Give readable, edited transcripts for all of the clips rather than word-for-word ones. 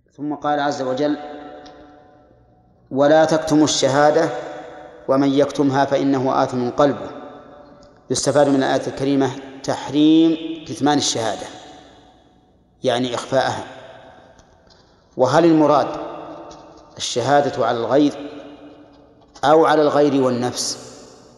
ثم قال عز وجل: ولا تكتموا الشهادة ومن يكتمها فإنه آثم قلبه. يستفاد من الآية الكريمة تحريم كتمان الشهادة، يعني إخفاءها. وهل المراد الشهادة على الغير أو على الغير والنفس؟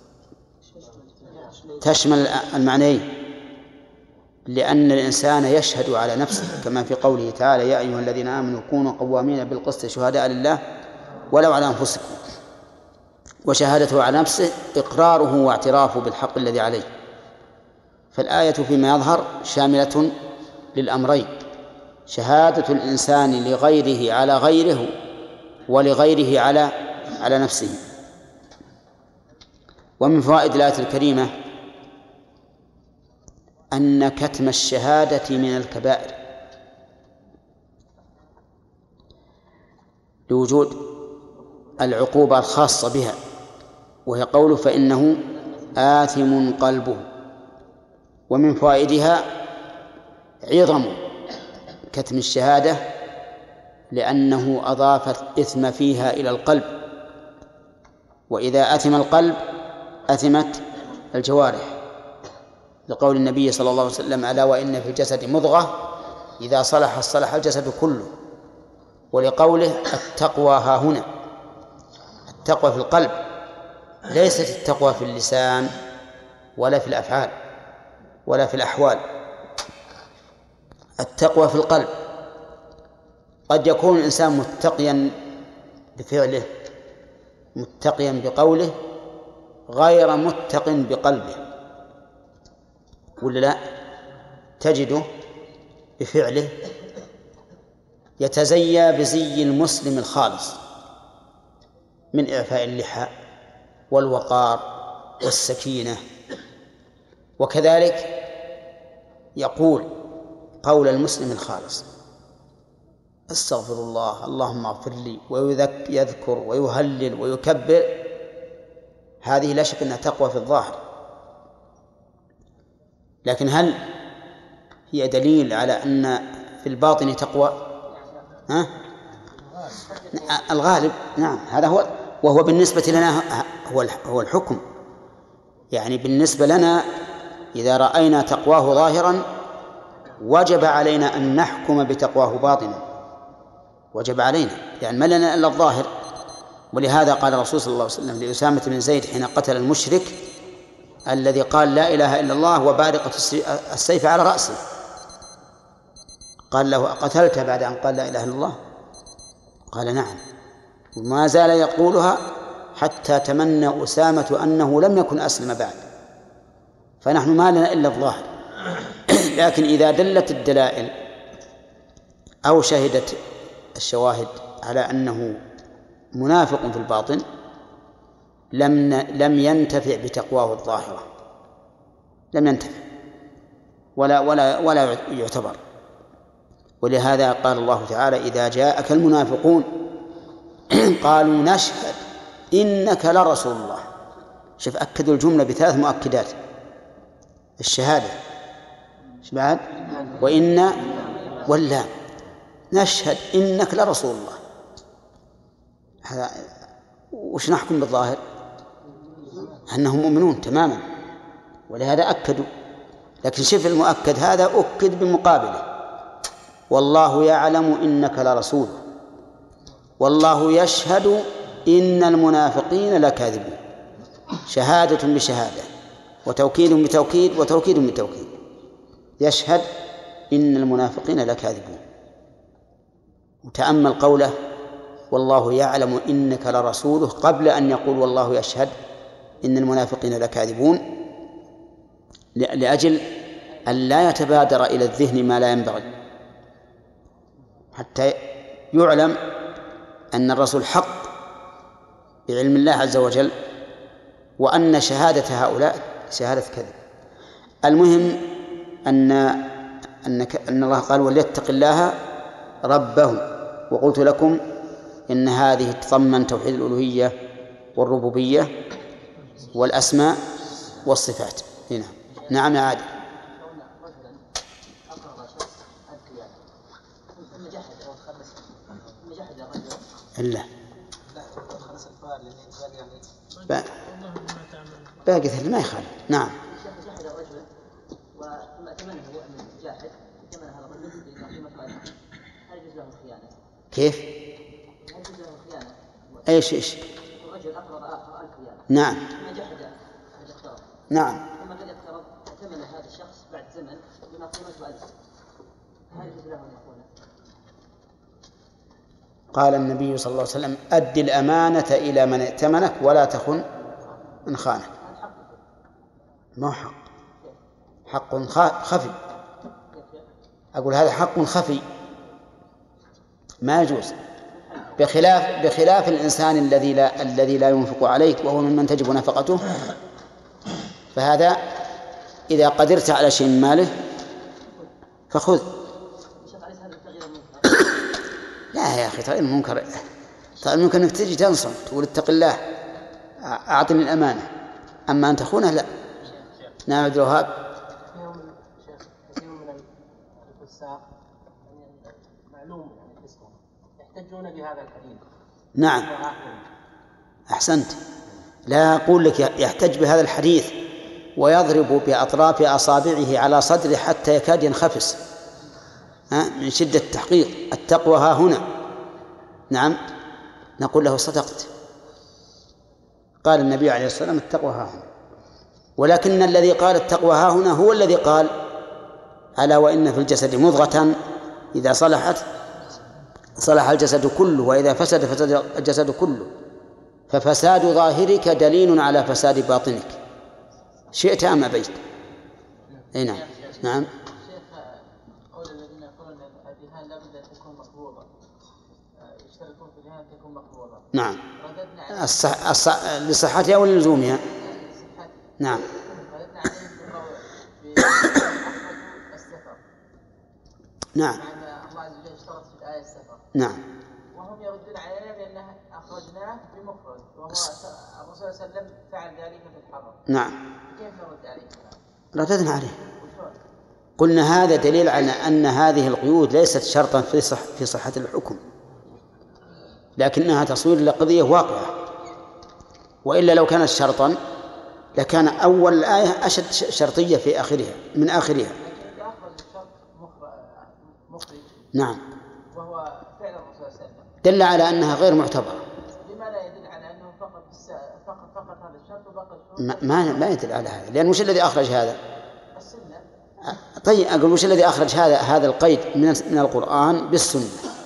تشمل المعنيين، لأن الإنسان يشهد على نفسه كما في قوله تعالى: يا أيها الذين آمنوا كونوا قوامين بالقسط شهداء لله ولو على أنفسكم. وشهادته على نفسه إقراره واعترافه بالحق الذي عليه. فالآية فيما يظهر شاملة للأمرين: شهادة الإنسان لغيره على غيره ولغيره على نفسه. ومن فوائد الآية الكريمة أن كتم الشهادة من الكبائر لوجود العقوبة الخاصة بها، وهي قوله: فإنه آثم قلبه. ومن فوائدها عظم كتم الشهادة لأنه أضاف الإثم فيها إلى القلب، وإذا أثم القلب أثمت الجوارح، لقول النبي صلى الله عليه وسلم: ألا وإن في الجسد مضغة إذا صلح صلح الجسد كله. ولقوله: التقوى ها هنا. التقوى في القلب، ليست التقوى في اللسان ولا في الأفعال ولا في الأحوال. التقوى في القلب. قد يكون الإنسان متقيا بفعله متقيا بقوله غير متق بقلبه، ولا لا؟ تجده بفعله يتزيى بزي المسلم الخالص من إعفاء اللحى والوقار والسكينة، وكذلك يقول قول المسلم الخالص: استغفر الله، اللهم اغفر لي، ويذكر ويهلل ويكبر. هذه لا شك أنها تقوى في الظاهر، لكن هل هي دليل على أن في الباطن تقوى؟ الغالب نعم، هذا هو. وهو بالنسبة لنا هو الحكم، يعني بالنسبة لنا إذا رأينا تقواه ظاهرا وجب علينا أن نحكم بتقواه باطنا، وجب علينا، يعني ما لنا إلا الظاهر. ولهذا قال الرسول صلى الله عليه وسلم لأسامة بن زيد حين قتل المشرك الذي قال لا إله إلا الله وبارقة السيف على رأسه، قال له: أقتلت بعد أن قال لا إله إلا الله؟ قال: نعم. وما زال يقولها حتى تمنى أسامة أنه لم يكن أسلم بعد. فنحن ما لنا إلا الظاهر، لكن إذا دلت الدلائل أو شهدت الشواهد على أنه منافق في الباطن لم ينتفع بتقواه الظاهرة، لم ينتفع ولا يعتبر. ولهذا قال الله تعالى: إذا جاءك المنافقون قالوا نشهد إنك لرسول الله. شوف، أكدوا الجملة بثلاث مؤكدات: الشهادة، بعد وإن واللام، نشهد إنك لرسول الله. هذا وش نحكم بالظاهر؟ أنهم مؤمنون تماما، ولهذا أكدوا. لكن شوف المؤكد هذا أكد بمقابله: والله يعلم إنك لرسول، والله يشهد إن المنافقين لكاذبون. شهادة بشهادة، وتوكيد بتوكيد، وتوكيد بتوكيد. يشهد إن المنافقين لكاذبون. وتأمل قوله: والله يعلم إنك لرسوله، قبل أن يقول والله يشهد إن المنافقين لكاذبون، لأجل أن لا يتبادر إلى الذهن ما لا ينبغي، حتى يعلم أن الرسول حق بعلم الله عز وجل، وأن شهادة هؤلاء شهادة كذب. المهم أن الله قال: وليتق الله ربه. وقلت لكم إن هذه تضمن توحيد الألوهية والربوبية والأسماء والصفات. هنا نعم يا عادل. إلا باقي ما يخالف. نعم. جحد الرجل وثم ائتمنه من جاحد ائتمن هذا الرجل هل يجوز له الخيانة؟ كيف؟ هل يجوز له الخيانة؟ ايش؟ الرجل أقرض آخر الخيانة. نعم. ثم جحد الاقتراض. نعم. ثم الذي اقترض ائتمن هذا الشخص بعد زمن بما قيمته 1000. هل يجوز له أن يخونه؟ قال النبي صلى الله عليه وسلم: أد الأمانة إلى من ائتمنك ولا تخن من خانك. ما حق خفي. أقول هذا حق خفي ما يجوز، بخلاف الإنسان الذي لا ينفق عليك وهو ممن تجب نفقته، فهذا إذا قدرت على شيء من ماله فخذ. لا يا أخي، تغير المنكر ممكن أنك تجي تنصم تقول اتق الله أعطني الأمانة، أما أن تخونه لا. نعم عبد الوهاب. كثير من الفساق معلوم اسمه يحتجون بهذا الحديث. نعم أحسنت. لا أقول لك يحتج بهذا الحديث ويضرب بأطراف أصابعه على صدره حتى يكاد ينخفس من شدة التحقيق. التقوى ها هنا. نعم نقول له صدقت، قال النبي عليه الصلاة والسلام التقوى ها هنا، ولكن الذي قال التقوى ها هنا هو الذي قال ألا وإن في الجسد مضغة إذا صلحت صلح الجسد كله وإذا فسد فسد الجسد كله، ففساد ظاهرك دليل على فساد باطنك شئت أم أبيت. أي نعم. نعم. قول الذين يقولون الذهان لا بد أن تكون مقبوضة، يشتركون في الذهان تكون مقبوضة. نعم. لصحتها ولا لزومها؟ نعم. رددنا عليهم بأخرجوا السفر. نعم. مع الله عز وجل اشترط في الآية السفر. نعم. وهم يردون علينا بأنه أخرجناه بمفرد، وهو الرسول صلى الله عليه وسلم فعل ذلك في الحرم. نعم. كيف نرد عليه؟ رددنا عليه، قلنا هذا دليل على أن هذه القيود ليست شرطا في صحة الحكم، لكنها تصوير لقضية واقعة، وإلا لو كانت شرطا لكان أول الآية أشد شرطية في آخرها من آخرها. نعم. وهو فعل الرسول صلى الله عليه وسلم دل على أنها غير معتبرة. لما لا يدل على أنه فقط هذا الشرط وبقى ما يدل على هذا، لأن وش الذي أخرج هذا؟ السنة. طيب أقول وش الذي أخرج هذا القيد من القرآن بالسنة؟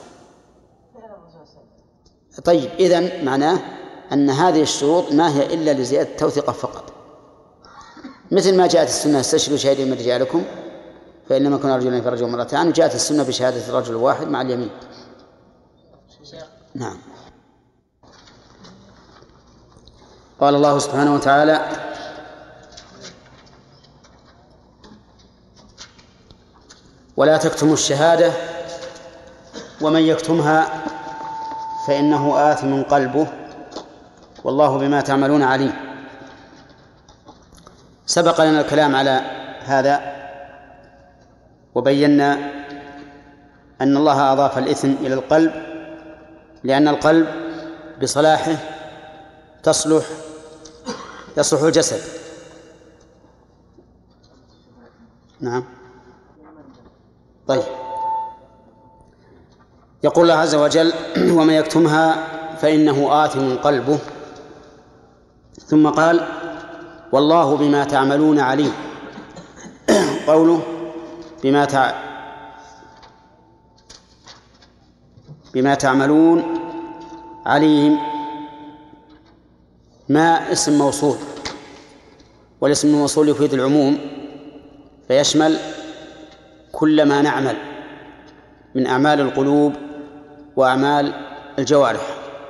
طيب إذن معناه أن هذه الشروط ما هي إلا لزيادة التوثيق فقط، مثل ما جاءت السنة استشهدوا شهيدين من رجالكم فإن لم يكن رجلين فرجل مرتان، وجاءت السنة بشهادة الرجل الواحد مع اليمين. نعم. قال الله سبحانه وتعالى: ولا تكتموا الشهادة ومن يكتمها فإنه آثم قلبه والله بما تعملون عليم. سبق لنا الكلام على هذا وبينا أن الله أضاف الإثم إلى القلب لأن القلب بصلاحه يصلح الجسد. نعم. طيب، يقول الله عز وجل: ومن يكتمها فإنه آثم قلبه، ثم قال: والله بما تعملون عليم. قوله بما تعملون عليم ما اسم موصول، والاسم الموصول يفيد العموم فيشمل كل ما نعمل من أعمال القلوب وأعمال الجوارح.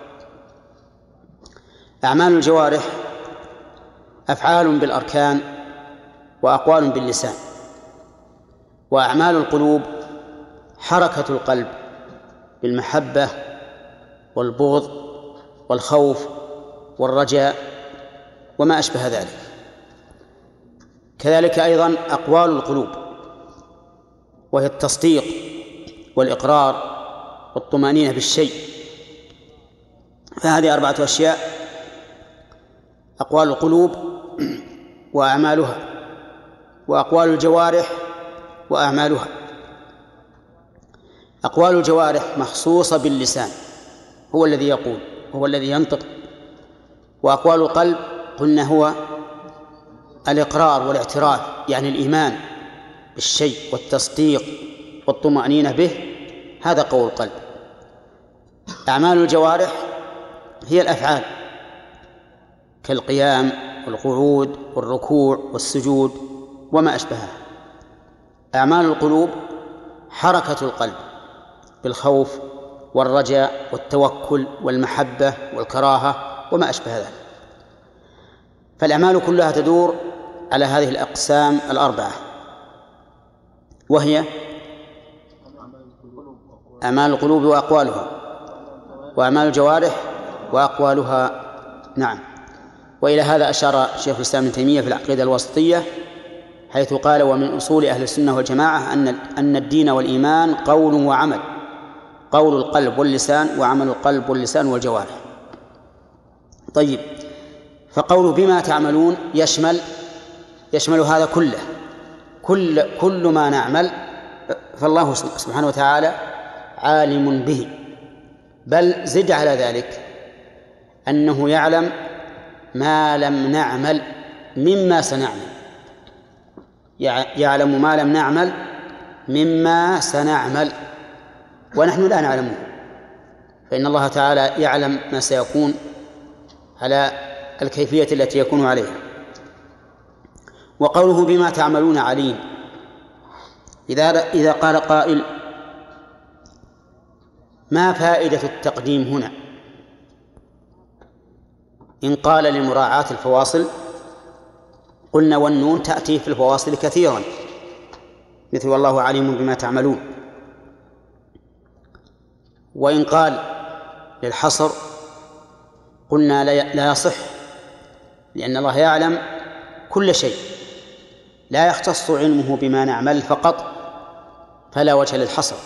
أعمال الجوارح أفعال بالأركان وأقوال باللسان، وأعمال القلوب حركة القلب بالمحبة والبغض والخوف والرجاء وما أشبه ذلك. كذلك أيضا أقوال القلوب وهي التصديق والإقرار والطمأنينة بالشيء. فهذه 4 أشياء: أقوال القلوب وأعمالها، وأقوال الجوارح وأعمالها. أقوال الجوارح مخصوصة باللسان، هو الذي يقول، هو الذي ينطق. وأقوال القلب قلنا هو الإقرار والاعتراف، يعني الإيمان بالشيء والتصديق والطمأنينة به، هذا قول القلب. أعمال الجوارح هي الأفعال كالقيام والقعود والركوع والسجود وما أشبهها. أعمال القلوب حركة القلب بالخوف والرجاء والتوكل والمحبة والكراهة وما أشبه ذلك. فالأعمال كلها تدور على هذه الأقسام 4، وهي أعمال القلوب وأقوالها، وأعمال الجوارح وأقوالها. نعم. وإلى هذا أشار شيخ الإسلام ابن تيمية في العقيدة الوسطية، حيث قال: ومن أصول أهل السنة والجماعة أن الدين والإيمان قول وعمل، قول القلب واللسان، وعمل القلب واللسان والجوارح. طيب، فقوله بما تعملون يشمل هذا كله، كل ما نعمل فالله سبحانه وتعالى عالم به. بل زد على ذلك أنه يعلم ما لم نعمل مما سنعمل، يعلم ما لم نعمل مما سنعمل ونحن لا نعلمه، فإن الله تعالى يعلم ما سيكون على الكيفية التي يكون عليها. وقوله بما تعملون عليم، إذا قال قائل: ما فائدة التقديم هنا؟ إن قال لمراعاة الفواصل قلنا: والنون تأتي في الفواصل كثيرا، مثل والله عليم بما تعملون. وإن قال للحصر قلنا: لا يصح، لأن الله يعلم كل شيء، لا يختص علمه بما نعمل فقط، فلا وجه للحصر.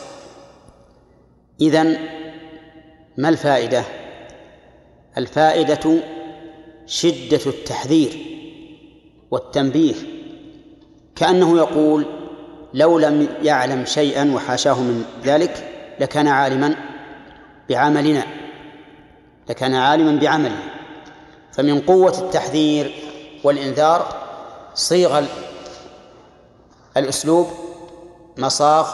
إذن ما الفائدة؟ الفائدة شدة التحذير والتنبيه، كأنه يقول: لو لم يعلم شيئا وحاشاه من ذلك لكان عالما بعملنا، لكان عالما بعملنا. فمن قوة التحذير والإنذار صيغ الأسلوب مصاغ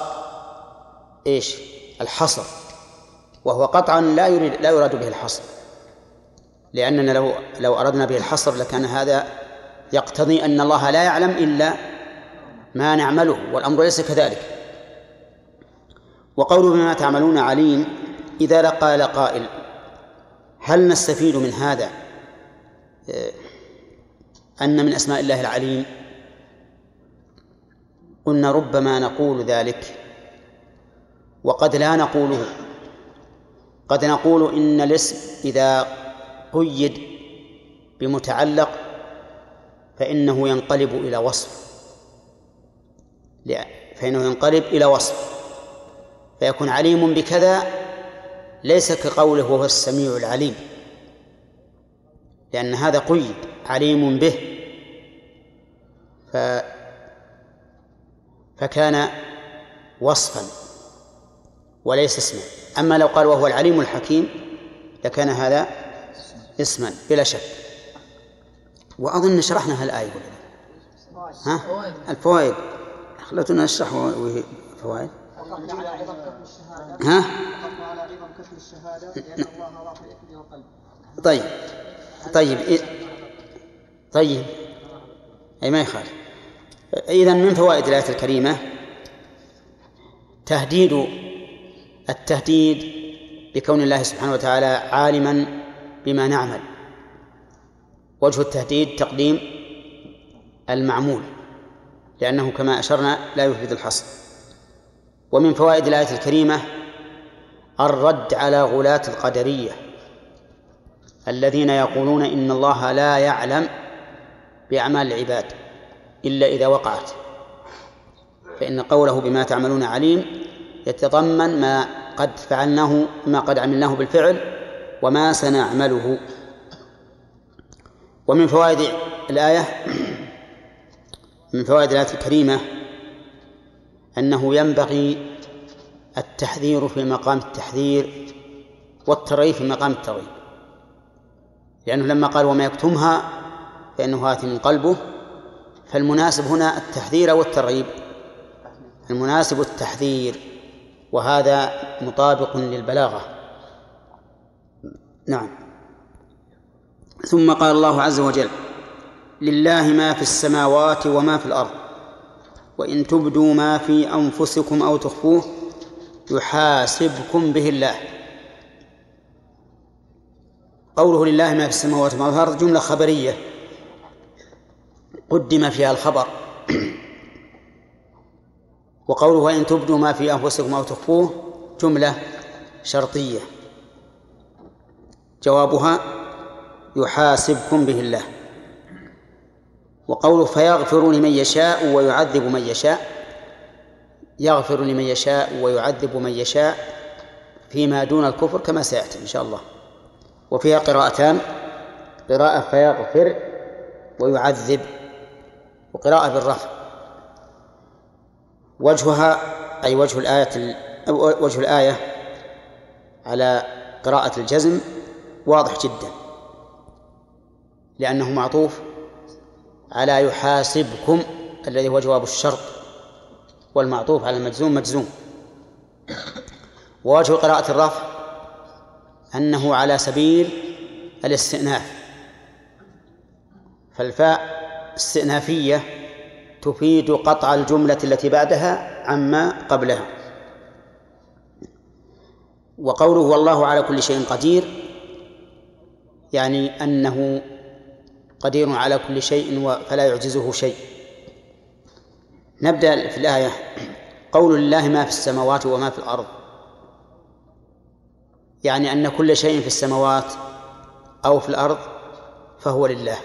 الحصر، وهو قطعا لا يراد به الحصر، لأننا لو أردنا به الحصر لكان هذا يقتضي أن الله لا يعلم إلا ما نعمله، والأمر ليس كذلك. وقوله بما تعملون عليم، إذا قال قائل: هل نستفيد من هذا أن من أسماء الله العليم؟ قلنا: ربما نقول ذلك وقد لا نقوله. قد نقول إن الاسم إذا قيد بمتعلق فإنه ينقلب إلى وصف، فيكون عليم بكذا ليس كقوله وهو السميع العليم، لأن هذا قيد عليم به، فكان وصفا وليس اسما. أما لو قال وهو العليم الحكيم لكان هذا اسما بلا شك. وأظن شرحنا هالآية الفوائد، خلتنا نشرح فوائد. طيب أي ما يخالف. إذن من فوائد الآية الكريمة التهديد بكون الله سبحانه وتعالى عالما بما نعمل. وجه التهديد تقديم المعمول، لأنه كما أشرنا لا يفيد الحصر. ومن فوائد الآية الكريمة الرد على غلاة القدرية الذين يقولون إن الله لا يعلم بأعمال العباد إلا إذا وقعت، فإن قوله بما تعملون عليم يتضمن ما قد فعلناه ما قد عملناه بالفعل وما سنعمله. ومن فوائد الآية من فوائد الآية الكريمة أنه ينبغي التحذير في مقام التحذير والترغيب في مقام الترغيب، لأنه لما قال وما يكتمها فإنه آثم قلبه، فالمناسب هنا التحذير والترغيب، المناسب التحذير، وهذا مطابق للبلاغة. نعم. ثم قال الله عز وجل لله ما في السماوات وما في الأرض وإن تبدوا ما في أنفسكم أو تخفوه يحاسبكم به الله. قوله لله ما في السماوات وما في الأرض جملة خبرية قدم فيها الخبر، وقوله وإن تبدوا ما في أنفسكم أو تخفوه جملة شرطية جوابها يحاسبكم به الله. وقوله فيغفر لمن يشاء ويعذب من يشاء، يغفر لمن يشاء ويعذب من يشاء فيما دون الكفر كما سيأتي إن شاء الله. وفيها قراءتان، قراءة فيغفر ويعذب، وقراءة بالرفع. وجهها أي وجه الآية على قراءة الجزم واضح جدا، لأنه معطوف على يحاسبكم الذي هو جواب الشرط، والمعطوف على المجزوم مجزوم. ووجه قراءة الرفع أنه على سبيل الاستئناف، فالفاء استئنافية تفيد قطع الجملة التي بعدها عما قبلها. وقوله والله على كل شيء قدير يعني أنه قدير على كل شيء فلا يعجزه شيء. نبدأ في الآية. قول لله ما في السماوات وما في الأرض يعني أن كل شيء في السماوات أو في الأرض فهو لله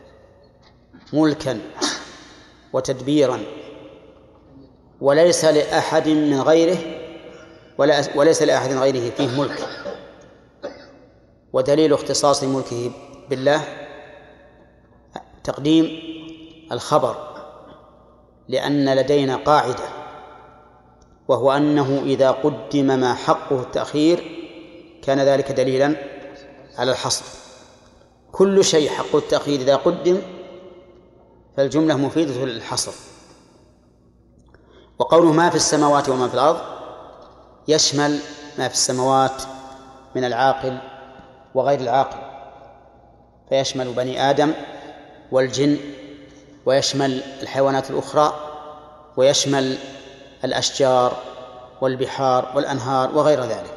ملكا وتدبيرا، وليس لأحد من غيره وليس لأحد غيره فيه ملك. ودليل اختصاص ملكه بالله تقديم الخبر، لأن لدينا قاعدة وهو أنه إذا قدم ما حقه التأخير كان ذلك دليلا على الحصر. كل شيء حقه التأخير إذا قدم فالجملة مفيدة للحصر. وقوله ما في السماوات وما في الأرض يشمل ما في السماوات من العاقل وغير العاقل، فيشمل بني آدم والجن، ويشمل الحيوانات الأخرى، ويشمل الأشجار والبحار والأنهار وغير ذلك.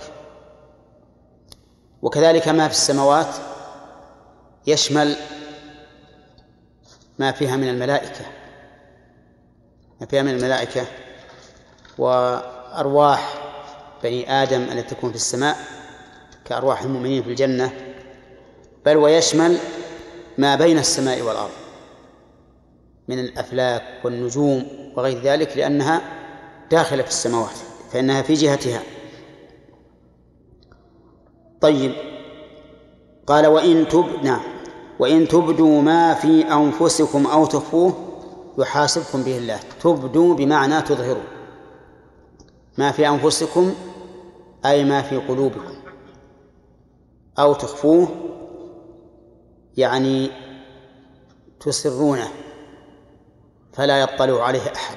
وكذلك ما في السماوات يشمل ما فيها من الملائكة وأرواح بني آدم التي تكون في السماء كأرواح المؤمنين في الجنة، بل ويشمل ما بين السماء والأرض من الأفلاك والنجوم وغير ذلك، لأنها داخلة في السماوات فإنها في جهتها. طيب، قال وإن تبدوا ما في أنفسكم أو تخفوه يحاسبكم به الله. تبدوا بمعنى تظهروا، ما في أنفسكم أي ما في قلوبكم، أو تخفوه يعني تسرونه فلا يطلع عليه أحد.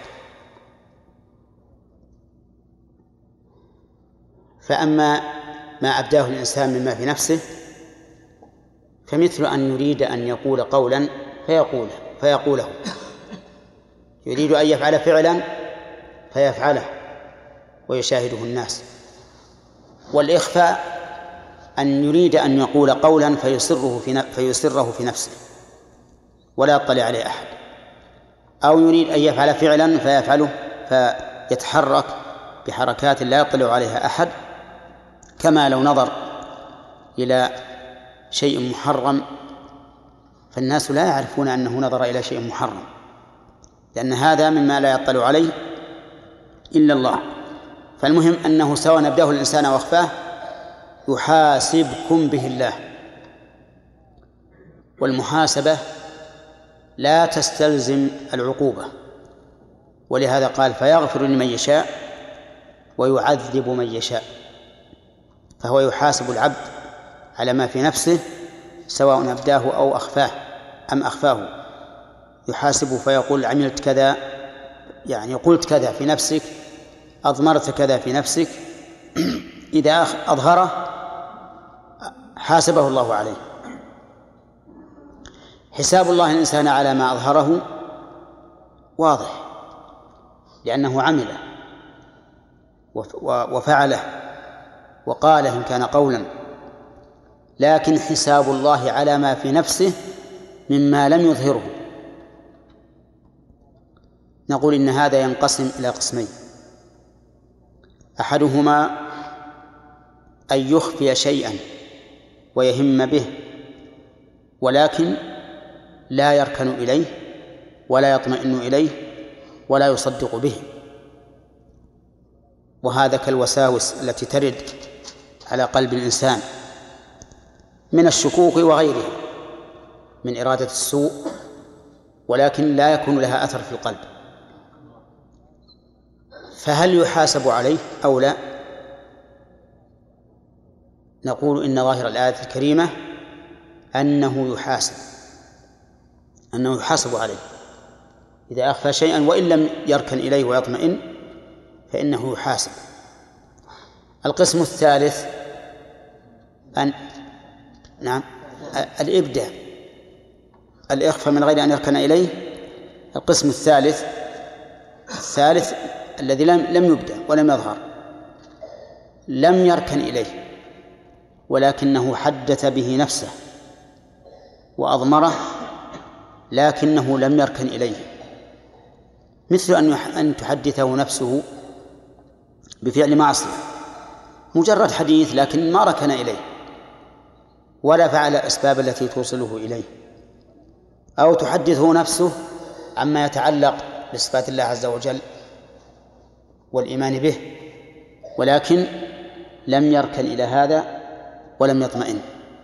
فأما ما أبداه الإنسان مما في نفسه فمثل أن يريد أن يقول قولا فيقوله، يريد أن يفعل فعلا فيفعله ويشاهده الناس. والإخفاء أن يريد أن يقول قولا فيسره في نفسه ولا يطلع عليه أحد، أو يريد أن يفعل فعلا فيفعله فيتحرك بحركات لا يطلع عليها أحد، كما لو نظر إلى شيء محرم فالناس لا يعرفون أنه نظر إلى شيء محرم، لأن هذا مما لا يطلع عليه إلا الله. فالمهم أنه سواء أبداه الإنسان أو أخفاه يحاسبكم به الله. والمحاسبة لا تستلزم العقوبة، ولهذا قال فيغفر لمن يشاء ويعذب من يشاء. فهو يحاسب العبد على ما في نفسه سواء أبداه أو أخفاه أم أخفاه. يحاسبه فيقول عملت كذا، يعني قلت كذا في نفسك، أضمرت كذا في نفسك. إذا أظهره حاسبه الله عليه. حساب الله الإنسان على ما أظهره واضح، لأنه عمله وفعله وقاله إن كان قولا، لكن حساب الله على ما في نفسه مما لم يظهره نقول إن هذا ينقسم إلى قسمين: أحدهما أن يخفي شيئا ويهم به ولكن لا يركن إليه ولا يطمئن إليه ولا يصدق به، وهذا كالوساوس التي ترد على قلب الإنسان من الشكوك وغيرها من إرادة السوء، ولكن لا يكون لها أثر في القلب. فهل يحاسب عليه أو لا؟ نقول إن ظاهر الآية الكريمة أنه يحاسب عليه إذا أخفى شيئا وإن لم يركن إليه ويطمئن فإنه يحاسب. القسم الثالث الإبداع، الإخفاء من غير أن يركن إليه. القسم الثالث الذي لم يبدأ ولم يظهر، لم يركن إليه ولكنه حدث به نفسه وأضمره لكنه لم يركن إليه، مثل أن تحدثه نفسه بفعل معصية، مجرد حديث لكن ما ركن إليه ولا فعل الأسباب التي توصله إليه، أو تحدثه نفسه عما يتعلق بصفات الله عز وجل والإيمان به ولكن لم يركن إلى هذا ولم يطمئن.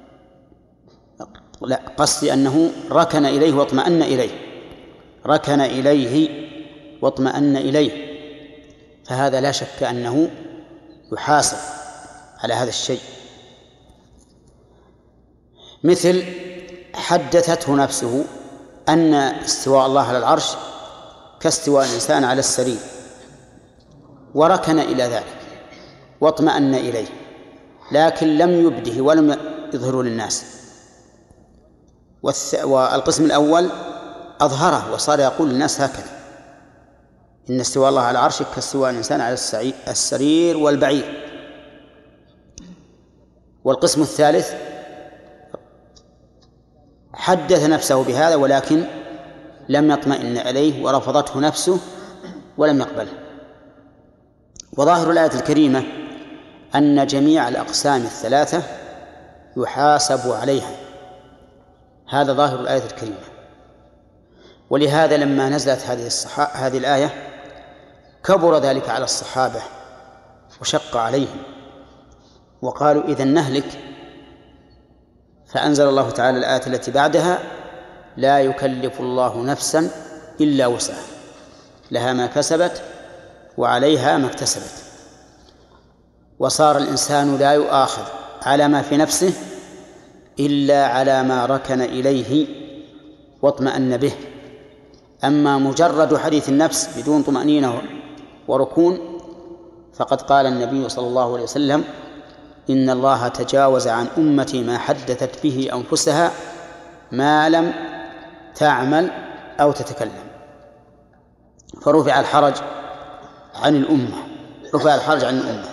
لا، قصدي أنه ركن إليه واطمأن إليه، ركن إليه واطمأن إليه، فهذا لا شك أنه يحاسب على هذا الشيء. مثل حدثته نفسه أن استواء الله على العرش كاستواء الإنسان على السرير، وركن إلى ذلك واطمأن إليه لكن لم يبده ولم يظهره للناس. والقسم الأول أظهره وصار يقول للناس هكذا: إن استواء الله على العرش كاستواء الإنسان على السرير والبعير. والقسم الثالث حدث نفسه بهذا ولكن لم يطمئن إليه ورفضته نفسه ولم يقبله. وظاهر الآية الكريمة أن جميع الأقسام الثلاثة يحاسب عليها، هذا ظاهر الآية الكريمة. ولهذا لما نزلت هذه الآية كبر ذلك على الصحابة وشق عليهم وقالوا إذن نهلك، فأنزل الله تعالى الآية التي بعدها: لا يكلف الله نفسا إلا وسعها لها ما كسبت وعليها ما اكتسبت. وصار الإنسان لا يؤاخذ على ما في نفسه إلا على ما ركن إليه واطمأن به. أما مجرد حديث النفس بدون طمأنينة وركون فقد قال النبي صلى الله عليه وسلم: إن الله تجاوز عن أمتي ما حدثت به أنفسها ما لم تعمل أو تتكلم. فرفع الحرج عن الأمة، رفع الحرج عن الأمة.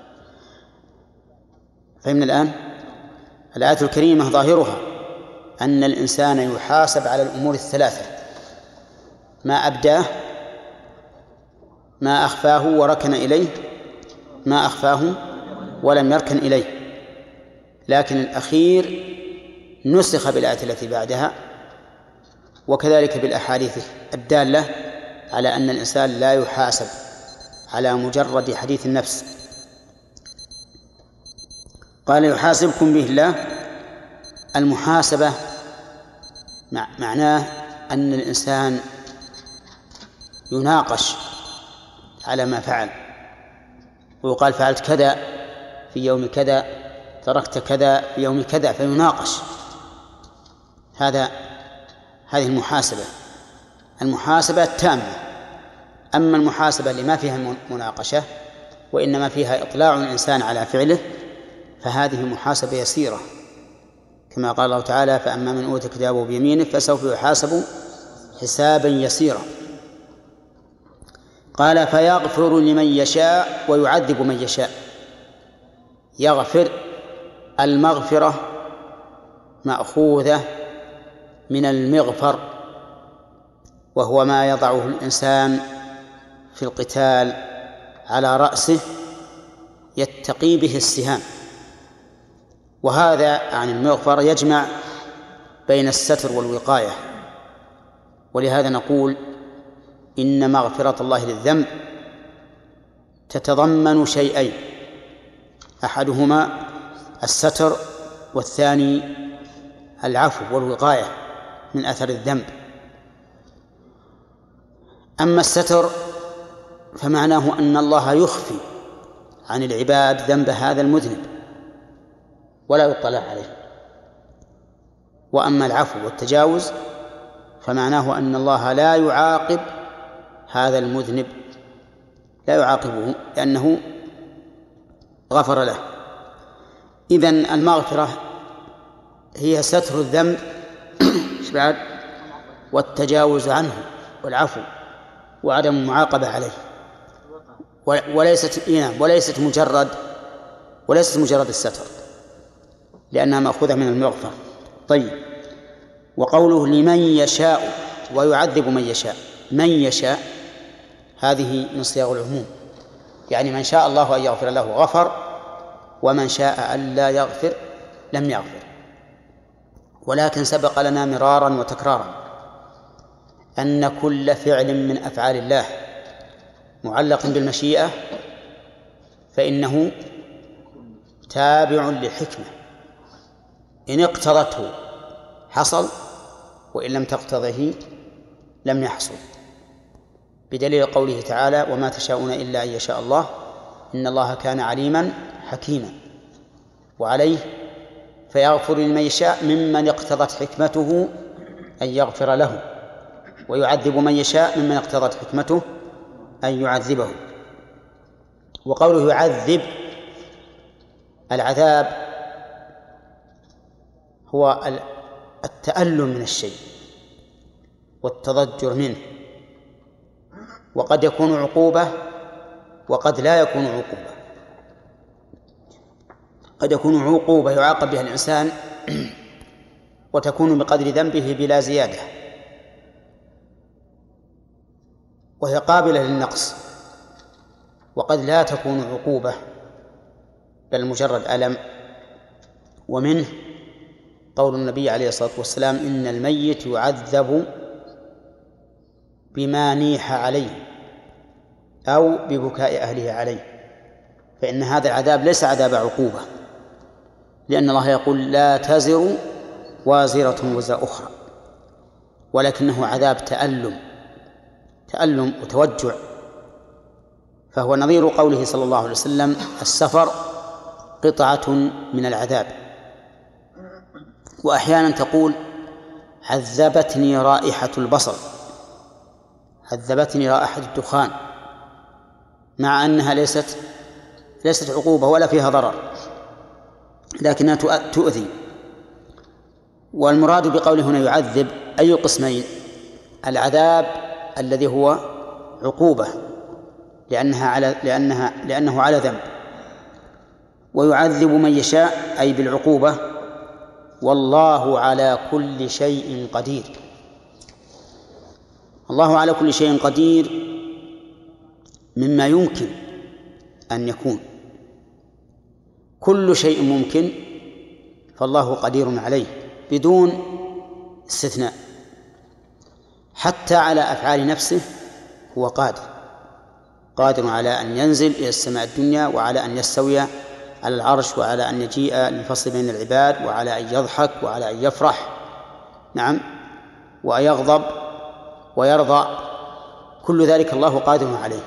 فهمنا الآن؟ الآية الكريمة ظاهرها أن الإنسان يحاسب على الأمور الثلاثة: ما أبداه، ما أخفاه وركن إليه، ما أخفاه ولم يركن إليه. لكن الأخير نسخ بالآية التي بعدها، وكذلك بالأحاديث الدالة على أن الإنسان لا يحاسب على مجرد حديث النفس. قال يحاسبكم به الله. المحاسبة معناه أن الإنسان يناقش على ما فعل، ويقال فعلت كذا في يوم كذا، تركت كذا في يوم كذا، فيناقش. هذه المحاسبة التامة. أما المحاسبة اللي ما فيها مناقشة وإنما فيها إطلاع الإنسان على فعله فهذه محاسبة يسيرة، كما قال الله تعالى: فأما من أوتي كتابه بيمينه فسوف يحاسب حسابا يسيرا. قال: فيغفر لمن يشاء ويعذب من يشاء. يغفر، المغفرة مأخوذة من المغفر، وهو ما يضعه الإنسان في القتال على رأسه يتقي به السهام، وهذا عن المغفر يجمع بين الستر والوقاية. ولهذا نقول إن مغفرة الله للذنب تتضمن شيئين: أحدهما الستر، والثاني العفو والوقاية من أثر الذنب. أما الستر فمعناه أن الله يخفي عن العباد ذنب هذا المذنب ولا يطلع عليه. وأما العفو والتجاوز فمعناه أن الله لا يعاقب هذا المذنب، لا يعاقبه لأنه غفر له. إذن المغفرة هي ستر الذنب والتجاوز عنه والعفو وعدم المعاقبة عليه، وليست مجرد الستر، لأنها مأخوذة من المغفرة. طيب، وقوله لمن يشاء ويعذب من يشاء. من يشاء هذه من صيغ العموم، يعني من شاء الله أن يغفر له غفر، ومن شاء أن لا يغفر لم يغفر. ولكن سبق لنا مرارا وتكرارا أن كل فعل من أفعال الله معلق بالمشيئة فإنه تابع للحكمة، إن اقتضته حصل، وإن لم تقتضه لم يحصل، بدليل قوله تعالى: وما تشاءون إلا أن يشاء الله إن الله كان عليما حكيما. وعليه فيغفر لمن يشاء ممن اقتضت حكمته أن يغفر له، ويعذب من يشاء ممن اقتضت حكمته أن يعذبه. وقوله يعذب، العذاب هو التألم من الشيء والتضجر منه، وقد يكون عقوبة وقد لا يكون عقوبة. قد يكون عقوبة يعاقب بها الإنسان وتكون بقدر ذنبه بلا زيادة، وهي قابلة للنقص. وقد لا تكون عقوبة بل مجرد ألم. ومنه قول النبي عليه الصلاة والسلام: إن الميت يعذب بما نيح عليه أو ببكاء أهله عليه. فإن هذا العذاب ليس عذاب عقوبة، لأن الله يقول: لا تزر وازرة وزر أخرى، ولكنه عذاب تألم وتوجع. فهو نظير قوله صلى الله عليه وسلم: السفر قطعة من العذاب. وأحيانا تقول: عذبتني رائحة البصل، عذبتني رائحة الدخان، مع أنها ليست عقوبة ولا فيها ضرر، لكنها تؤذي. والمراد بقوله هنا يعذب أي قسمين: العذاب الذي هو عقوبة لأنه على ذنب، ويعذب من يشاء أي بالعقوبة. والله على كل شيء قدير. الله على كل شيء قدير مما يمكن أن يكون. كل شيء ممكن فالله قدير عليه بدون استثناء، حتى على أفعال نفسه هو قادر. قادر على أن ينزل إلى السماء الدنيا، وعلى أن يستوي على العرش، وعلى أن يجيء للفصل بين العباد، وعلى أن يضحك، وعلى أن يفرح، نعم، وأن يغضب ويرضى. كل ذلك الله قادر عليه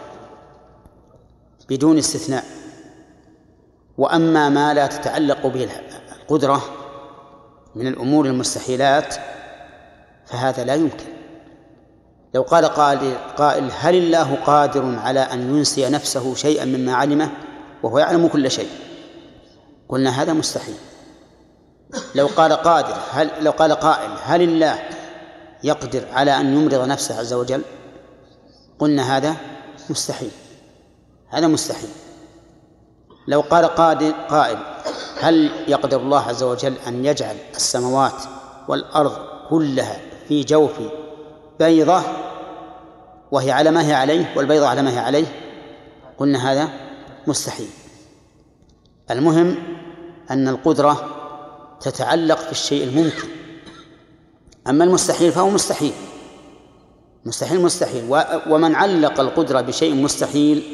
بدون استثناء. وأما ما لا تتعلق به القدرة من الأمور المستحيلات فهذا لا يمكن. لو قال قائل هل الله قادر على أن ينسي نفسه شيئا مما علمه وهو يعلم كل شيء؟ قلنا هذا مستحيل. لو قال قائل هل الله يقدر على أن يمرض نفسه عز وجل؟ قلنا هذا مستحيل، هذا مستحيل. لو قال قائل هل يقدر الله عز وجل أن يجعل السماوات والأرض كلها في جوف بيضة وهي على ما هي عليه والبيضة على ما هي عليه؟ قلنا هذا مستحيل. المهم أن القدرة تتعلق في الشيء الممكن، أما المستحيل فهو مستحيل، مستحيل. ومن علق القدرة بشيء مستحيل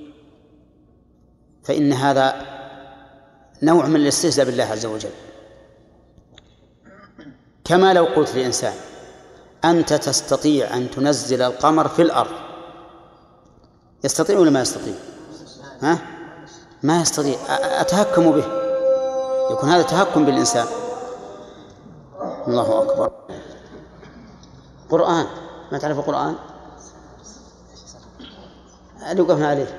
فإن هذا نوع من الاستهزاء بالله عز وجل. كما لو قلت لإنسان أنت تستطيع أن تنزل القمر في الأرض، يستطيع ولا ما يستطيع؟ ما يستطيع. أتهكم به، يكون هذا تهكم بالإنسان. الله أكبر. قرآن، ما تعرف القرآن؟ اللي وقفنا عليه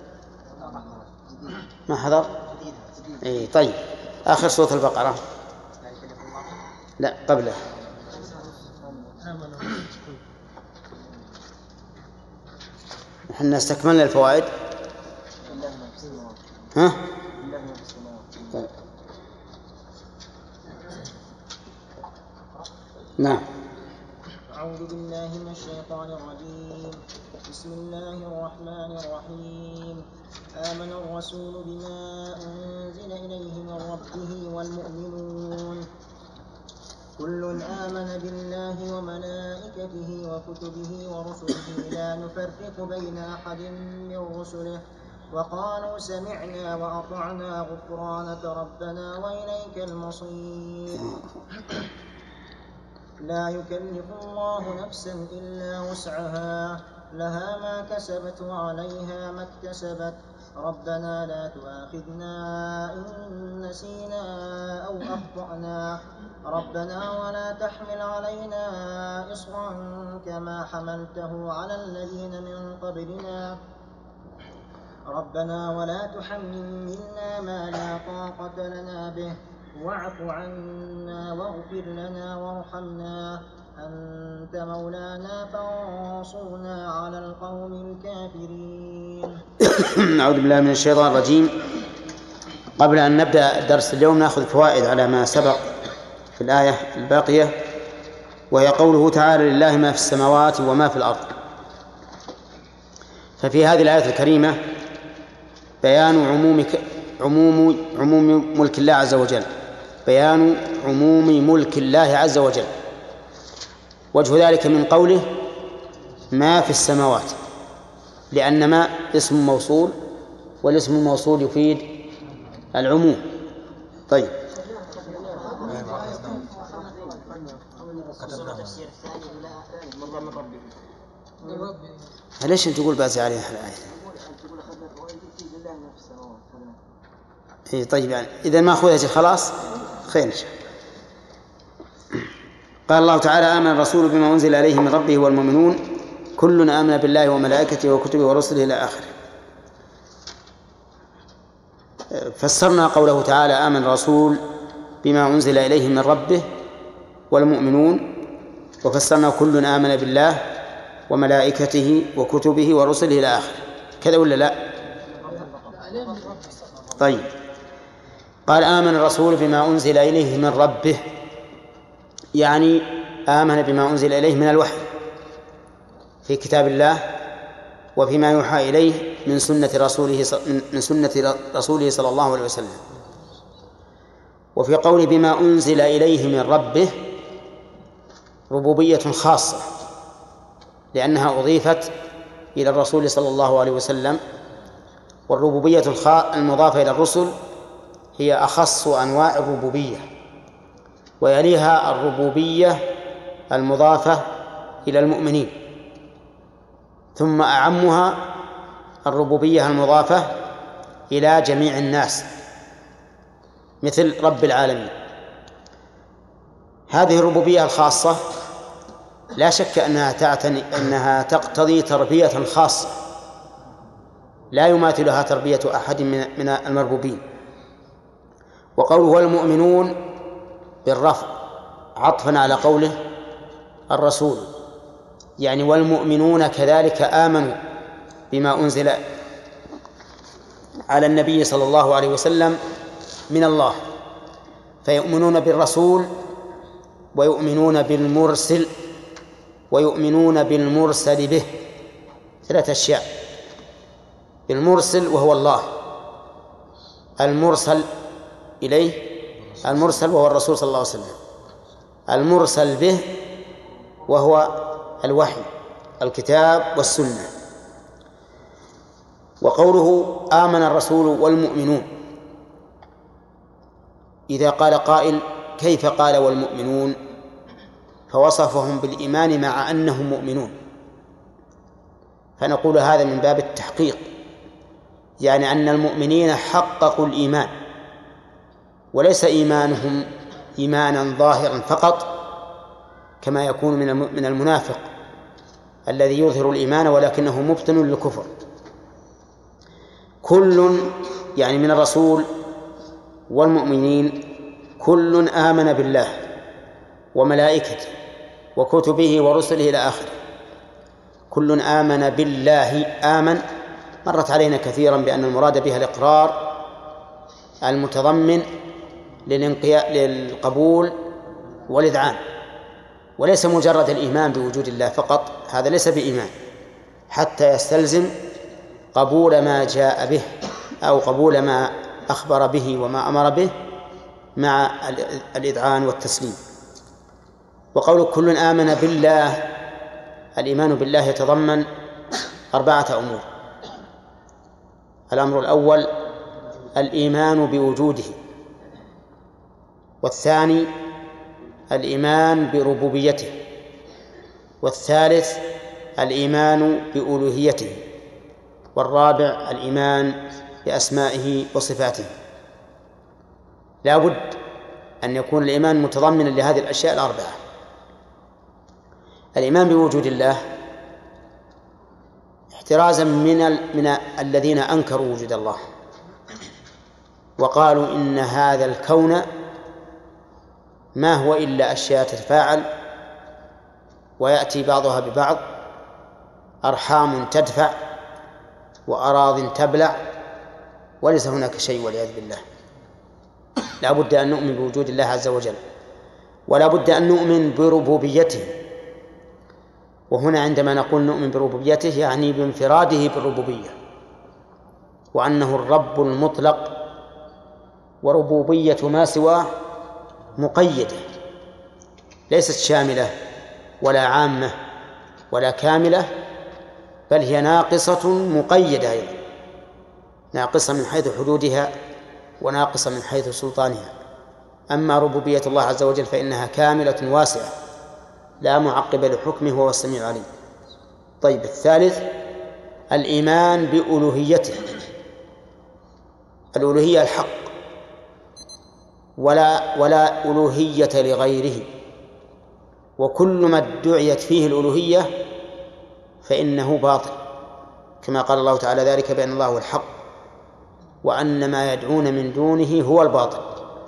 ما حضر؟ إيه طيب، آخر سورة البقرة، لا قبله. نحن استكملنا الفوائد. ها؟ طيب. نعم. أعوذ بالله من الشيطان الرجيم. بسم الله الرحمن الرحيم. آمن الرسول بما أنزل إليه من ربه والمؤمنون كل آمن بالله وملائكته وكتبه ورسله لا نفرق بين أحد من رسله وقالوا سمعنا وأطعنا غفرانك ربنا وإليك المصير. لا يكلف الله نفسا إلا وسعها لها ما كسبت وعليها ما اكتسبت ربنا لا تؤاخذنا إن نسينا أو أخطأنا ربنا ولا تحمل علينا إصرا كما حملته على الذين من قبلنا ربنا ولا تحملنا ما لا طاقة لنا به واعف عنا واغفر لنا وارحمنا أنت مولانا فانصرنا على القوم الكافرين. أعوذ بالله من الشيطان الرجيم. قبل أن نبدأ الدرس اليوم نأخذ فوائد على ما سبق في الآية الباقية، وهي قوله تعالى لله ما في السماوات وما في الأرض. ففي هذه الآية الكريمة بيان عموم ملك الله عز وجل، بيان عموم ملك الله عز وجل. وجه ذلك من قوله ما في السماوات، لأن ما اسم موصول، والاسم الموصول يفيد العموم. طيب، ليش أنت تقول بازي عليها الآية؟ طيب، يعني إذا ما أخذها خلاص خير. قال الله تعالى آمن الرسول بما أنزل إليه من ربه والمؤمنون كل آمن بالله وملائكته وكتبه ورسله إلى آخره. فسرنا قوله تعالى آمن الرسول بما أنزل إليه من ربه والمؤمنون، وفسرنا كل آمن بالله وملائكته وكتبه ورسله إلى آخره. كذا ولا لا؟ طيب، قال آمن الرسول بما أنزل إليه من ربه، يعني آمن بما أنزل إليه من الوحي في كتاب الله وفيما يوحى إليه من سنة رسوله صلى الله عليه وسلم. وفي قول بما أنزل إليه من ربه ربوبية خاصة، لأنها أضيفت إلى الرسول صلى الله عليه وسلم. والربوبية المضافة إلى الرسل هي أخص أنواع الربوبية، ويليها الربوبية المضافة إلى المؤمنين، ثم أعمها الربوبية المضافة إلى جميع الناس مثل رب العالمين. هذه الربوبية الخاصة لا شك أنها تقتضي تربية خاصة لا يماثلها تربية أحد من المربوبين. وقوله والمؤمنون بالرفع عطفا على قوله الرسول، يعني والمؤمنون كذلك آمنوا بما أنزل على النبي صلى الله عليه وسلم من الله، فيؤمنون بالرسول ويؤمنون بالمرسل ويؤمنون بالمرسل به، 3 أشياء: بالمرسل وهو الله، المرسل إليه المرسل وهو الرسول صلى الله عليه وسلم، المرسل به وهو الوحي الكتاب والسنة. وقوله آمن الرسول والمؤمنون، إذا قال قائل كيف قال والمؤمنون فوصفهم بالإيمان مع أنهم مؤمنون، فنقول هذا من باب التحقيق، يعني أن المؤمنين حققوا الإيمان، وليس إيمانهم إيمانا ظاهرا فقط كما يكون من المنافق الذي يظهر الإيمان ولكنه مبطن للكفر. كل يعني من الرسول والمؤمنين كل آمن بالله وملائكته وكتبه ورسله إلى آخره. كل آمن بالله، آمن مرت علينا كثيرا بأن المراد بها الإقرار المتضمن للقبول والإذعان، وليس مجرد الإيمان بوجود الله فقط، هذا ليس بإيمان حتى يستلزم قبول ما جاء به أو قبول ما أخبر به وما أمر به مع الإذعان والتسليم. وقول كل آمن بالله، الإيمان بالله يتضمن 4 أمور: الأمر الأول الإيمان بوجوده، والثاني الإيمان بربوبيته، والثالث الإيمان بألوهيته، والرابع الإيمان بأسمائه وصفاته. لا بد أن يكون الإيمان متضمنا لهذه الأشياء ال4: الإيمان بوجود الله احترازا من الذين أنكروا وجود الله وقالوا إن هذا الكون ما هو إلا أشياء تتفاعل ويأتي بعضها ببعض، أرحام تدفع وأراض تبلع، وليس هناك شيء والعياذ بالله. لا بد أن نؤمن بوجود الله عز وجل، ولا بد أن نؤمن بربوبيته. وهنا عندما نقول نؤمن بربوبيته يعني بانفراده بالربوبية، وأنه الرب المطلق، وربوبية ما سواه مقيدة ليست شاملة ولا عامة ولا كاملة، بل هي ناقصة مقيدة أيضا، ناقصة من حيث حدودها وناقصة من حيث سلطانها. أما ربوبية الله عز وجل فإنها كاملة واسعة لا معقب لحكمه وهو السميع العليم. طيب، الثالث الإيمان بألوهيته، الألوهية الحق، ولا ألوهية لغيره، وكل ما ادعيت فيه الألوهية فإنه باطل، كما قال الله تعالى ذلك بأن الله هو الحق وأن ما يدعون من دونه هو الباطل.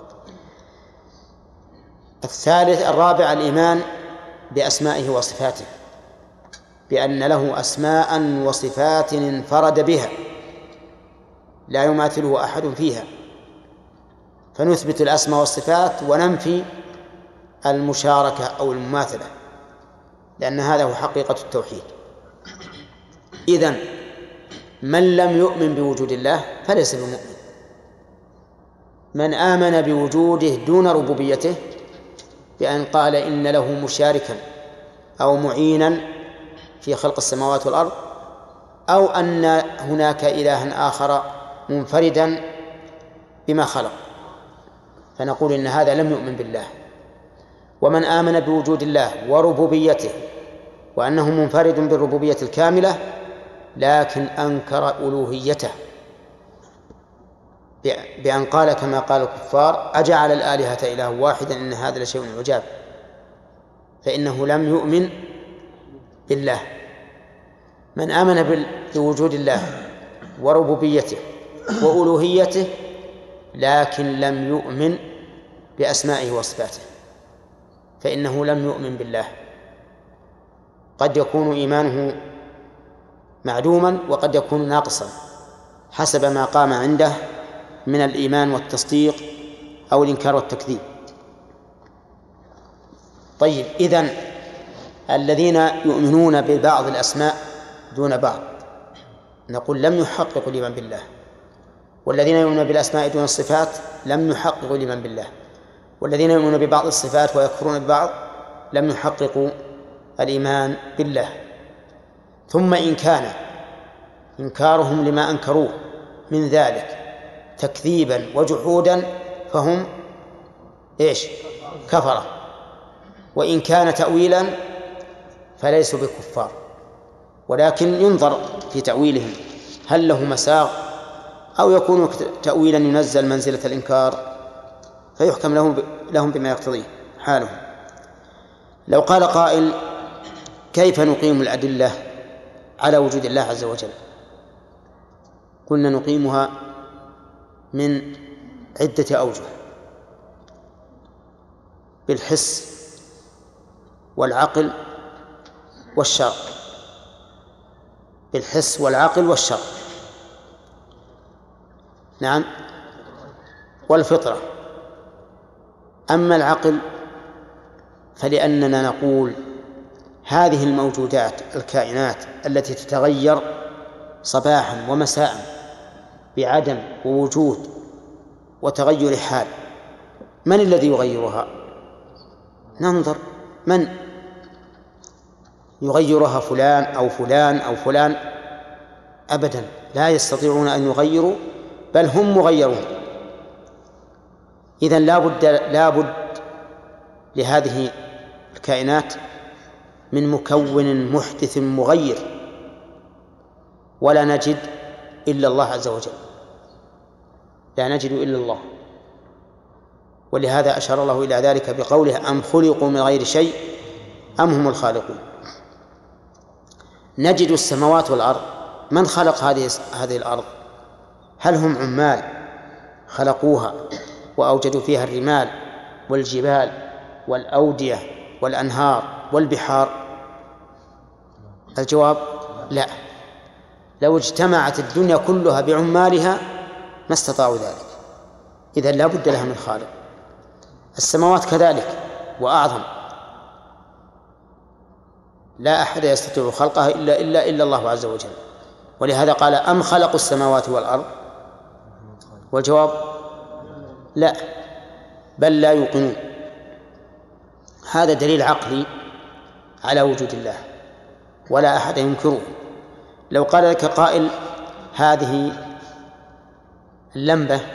الرابع الإيمان بأسمائه وصفاته، بأن له أسماء وصفات انفرد بها لا يماثله أحد فيها، فنثبت الأسماء والصفات وننفي المشاركة أو المماثلة، لأن هذا هو حقيقة التوحيد. إذن من لم يؤمن بوجود الله فليس بمؤمن. من آمن بوجوده دون ربوبيته بأن قال إن له مشاركا أو معينا في خلق السماوات والأرض أو أن هناك إلها آخر منفردا بما خلق، فنقول إن هذا لم يؤمن بالله. ومن آمن بوجود الله وربوبيته وأنه منفرد بالربوبية الكاملة لكن أنكر ألوهيته بأن قال كما قال الكفار: أجعل الآلهة إله واحدا إن هذا لشيء عجاب، فإنه لم يؤمن بالله. من آمن بوجود الله وربوبيته وألوهيته لكن لم يؤمن بأسمائه وصفاته فإنه لم يؤمن بالله. قد يكون إيمانه معدوما وقد يكون ناقصا حسب ما قام عنده من الإيمان والتصديق أو الإنكار والتكذيب. طيب، إذن الذين يؤمنون ببعض الأسماء دون بعض نقول لم يحققوا الإيمان بالله، والذين يؤمنون بالأسماء دون الصفات لم يحققوا الإيمان بالله، والذين يؤمنون ببعض الصفات ويكفرون ببعض لم يحققوا الإيمان بالله. ثم إن كان إنكارهم لما أنكروه من ذلك تكذيبا وجحودا فهم كفرة، وإن كان تأويلا فليسوا بكفار، ولكن ينظر في تأويلهم هل له مساغ أو يكون تأويلا ينزل منزلة الإنكار فيحكم لهم بما يقتضيه حالهم. لو قال قائل: كيف نقيم الأدلة على وجود الله عز وجل؟ قلنا نقيمها من عدة أوجه: بالحس والعقل والشرع. بالحس والعقل والشرع، نعم، والفطرة. أما العقل فلأننا نقول هذه الموجودات الكائنات التي تتغير صباحا ومساء بعدم ووجود وتغير حال، من الذي يغيرها؟ ننظر من يغيرها، فلان أو فلان أو فلان؟ أبدا، لا يستطيعون أن يغيروا، بل هم مغيرون. إذن لا بد لهذه الكائنات من مكون محدث مغير، ولا نجد إلا الله عز وجل، لا نجد إلا الله. ولهذا أشار الله إلى ذلك بقوله: أم خلقوا من غير شيء أم هم الخالقون. نجد السماوات والأرض، من خلق هذه الأرض؟ هل هم عمال خلقوها وأوجدوا فيها الرمال والجبال والأودية والأنهار والبحار؟ الجواب: لا. لو اجتمعت الدنيا كلها بعمالها ما استطاعوا ذلك، إذن لا بد لها من خالق. السماوات كذلك وأعظم، لا أحد يستطيع خلقها إلا الله عز وجل. ولهذا قال: أم خلقوا السماوات والأرض؟ والجواب: لا، بل لا يوقنون. هذا دليل عقلي على وجود الله ولا أحد ينكره. لو قال لك قائل: هذه اللمبة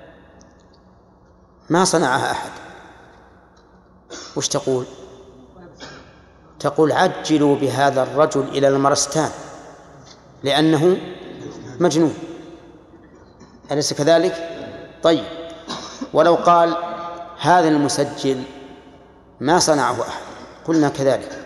ما صنعها أحد، وش تقول؟ تقول: عجلوا بهذا الرجل إلى المرستان لأنه مجنون، أليس كذلك؟ طيب، ولو قال: هذا المسجل ما صنعه أحد، قلنا كذلك.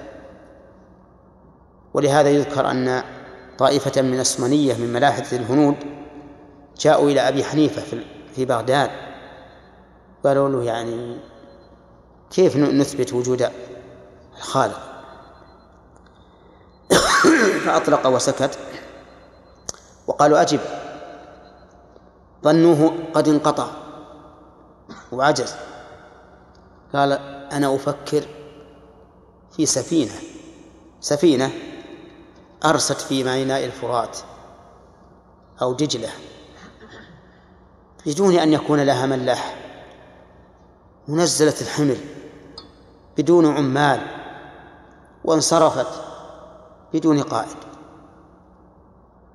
ولهذا يذكر أن طائفة من السمنية من ملاحدة الهنود جاءوا إلى أبي حنيفة في بغداد، قالوا له: يعني كيف نثبت وجود الخالق؟ فأطلق وسكت، وقالوا: أجب. ظنوه قد انقطع وعجز. قال: أنا أفكر في سفينة أرست في ميناء الفرات أو دجلة بدون أن يكون لها ملاح، منزلة الحمل بدون عمال، وانصرفت بدون قائد.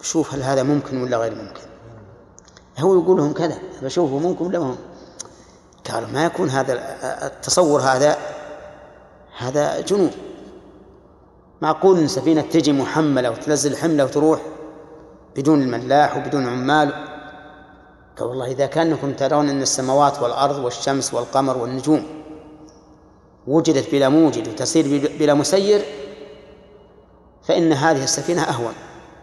شوف هل هذا ممكن ولا غير ممكن. هو يقول لهم كذا، بشوفه ممكن ولا ممكن. قالوا ما يكون هذا التصور، هذا جنون. معقول إن سفينة تجي محملة وتنزل حملة وتروح بدون الملاح وبدون عمال؟ قال والله إذا كانكم ترون أن السماوات والأرض والشمس والقمر والنجوم وجدت بلا موجد وتسير بلا مسير فإن هذه السفينة أهون.